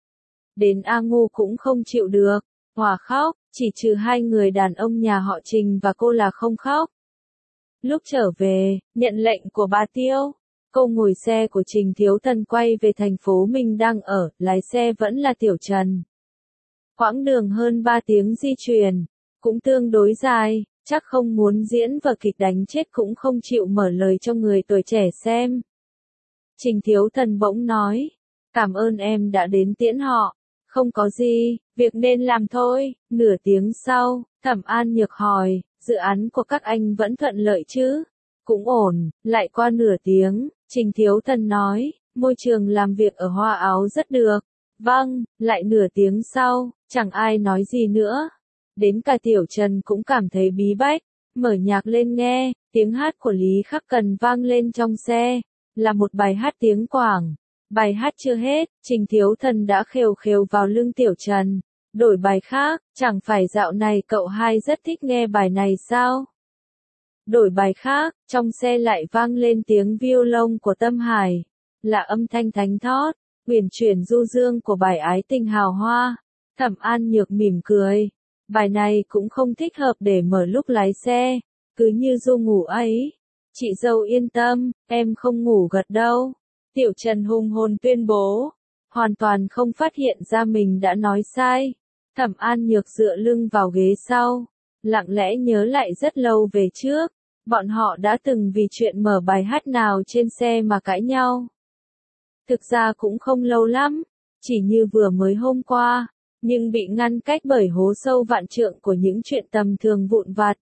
Đến A Ngô cũng không chịu được, hòa khóc, chỉ trừ hai người đàn ông nhà họ Trình và cô là không khóc. Lúc trở về, nhận lệnh của bà Tiêu, cô ngồi xe của Trình Thiếu Thần quay về thành phố mình đang ở, lái xe vẫn là Tiểu Trần. Quãng đường hơn 3 tiếng di chuyển, cũng tương đối dài, chắc không muốn diễn vở kịch đánh chết cũng không chịu mở lời cho người tuổi trẻ xem. Trình Thiếu Thần bỗng nói, cảm ơn em đã đến tiễn họ, không có gì, việc nên làm thôi. Nửa tiếng sau, Thẩm An Nhược hỏi, dự án của các anh vẫn thuận lợi chứ? Cũng ổn. Lại qua nửa tiếng, Trình Thiếu Thần nói, môi trường làm việc ở Hoa Áo rất được. Vâng. Lại nửa tiếng sau, chẳng ai nói gì nữa. Đến cả Tiểu Trần cũng cảm thấy bí bách, mở nhạc lên nghe, tiếng hát của Lý Khắc Cần vang lên trong xe, là một bài hát tiếng Quảng. Bài hát chưa hết, Trình Thiếu Thần đã khều khều vào lưng Tiểu Trần, đổi bài khác, chẳng phải dạo này cậu hai rất thích nghe bài này sao? Đổi bài khác, trong xe lại vang lên tiếng violon của Tâm Hải, là âm thanh thánh thót, uyển chuyển du dương của bài Ái Tình Hào Hoa. Thẩm An Nhược mỉm cười, bài này cũng không thích hợp để mở lúc lái xe, cứ như du ngủ ấy. Chị dâu yên tâm, em không ngủ gật đâu. Tiểu Trần hùng hồn tuyên bố, hoàn toàn không phát hiện ra mình đã nói sai. Thẩm An Nhược dựa lưng vào ghế sau, lặng lẽ nhớ lại rất lâu về trước, bọn họ đã từng vì chuyện mở bài hát nào trên xe mà cãi nhau. Thực ra cũng không lâu lắm, chỉ như vừa mới hôm qua, nhưng bị ngăn cách bởi hố sâu vạn trượng của những chuyện tầm thường vụn vặt.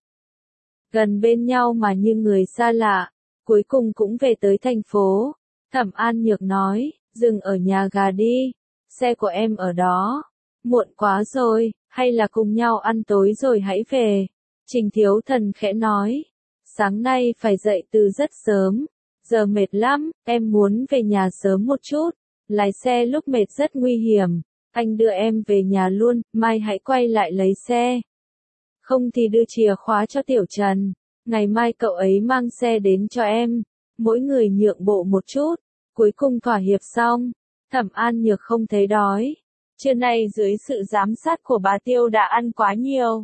Gần bên nhau mà như người xa lạ, cuối cùng cũng về tới thành phố. Thẩm An Nhược nói, dừng ở nhà gà đi, xe của em ở đó. Muộn quá rồi, hay là cùng nhau ăn tối rồi hãy về. Trình Thiếu Thần khẽ nói, sáng nay phải dậy từ rất sớm, giờ mệt lắm, em muốn về nhà sớm một chút. Lái xe lúc mệt rất nguy hiểm, anh đưa em về nhà luôn, mai hãy quay lại lấy xe. Không thì đưa chìa khóa cho Tiểu Trần, ngày mai cậu ấy mang xe đến cho em. Mỗi người nhượng bộ một chút, cuối cùng thỏa hiệp xong. Thẩm An Nhược không thấy đói. Trưa nay dưới sự giám sát của bà Tiêu đã ăn quá nhiều.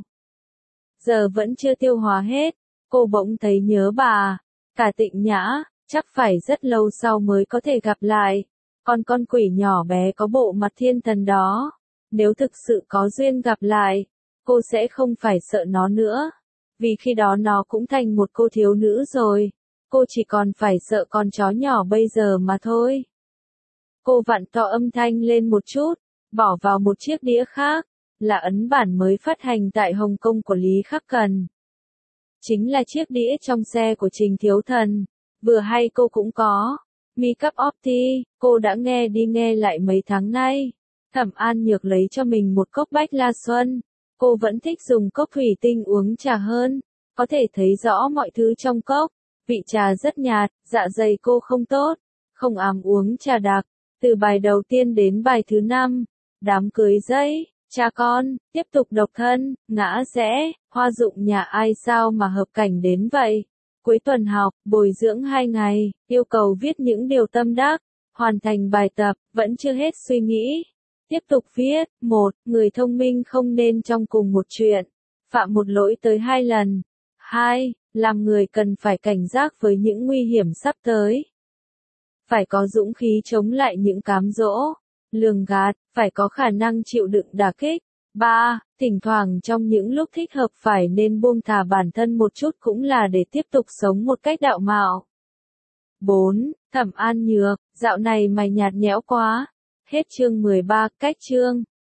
Giờ vẫn chưa tiêu hóa hết, cô bỗng thấy nhớ bà. Cả Tịnh Nhã, chắc phải rất lâu sau mới có thể gặp lại. Còn con quỷ nhỏ bé có bộ mặt thiên thần đó, nếu thực sự có duyên gặp lại, cô sẽ không phải sợ nó nữa. Vì khi đó nó cũng thành một cô thiếu nữ rồi. Cô chỉ còn phải sợ con chó nhỏ bây giờ mà thôi. Cô vặn to âm thanh lên một chút, bỏ vào một chiếc đĩa khác, là ấn bản mới phát hành tại Hồng Kông của Lý Khắc Cần. Chính là chiếc đĩa trong xe của Trình Thiếu Thần, vừa hay cô cũng có. Make up Opti, cô đã nghe đi nghe lại mấy tháng nay. Thẩm An Nhược lấy cho mình một cốc Bách La Xuân. Cô vẫn thích dùng cốc thủy tinh uống trà hơn, có thể thấy rõ mọi thứ trong cốc. Vị trà rất nhạt, dạ dày cô không tốt, không ám uống trà đặc. Từ bài đầu tiên đến bài thứ 5, đám cưới dây, cha con, tiếp tục độc thân, ngã rẽ, hoa dụng nhà ai sao mà hợp cảnh đến vậy. Cuối tuần học, bồi dưỡng 2 ngày, yêu cầu viết những điều tâm đắc, hoàn thành bài tập, vẫn chưa hết suy nghĩ. Tiếp tục viết, 1. Người thông minh không nên trong cùng một chuyện, phạm một lỗi tới 2 lần. 2. Làm người cần phải cảnh giác với những nguy hiểm sắp tới. Phải có dũng khí chống lại những cám dỗ, lường gạt, phải có khả năng chịu đựng đả kích. 3. Thỉnh thoảng trong những lúc thích hợp phải nên buông thả bản thân một chút cũng là để tiếp tục sống một cách đạo mạo. 4. Thẩm An Nhược, dạo này mày nhạt nhẽo quá. Hết chương 13, cách chương.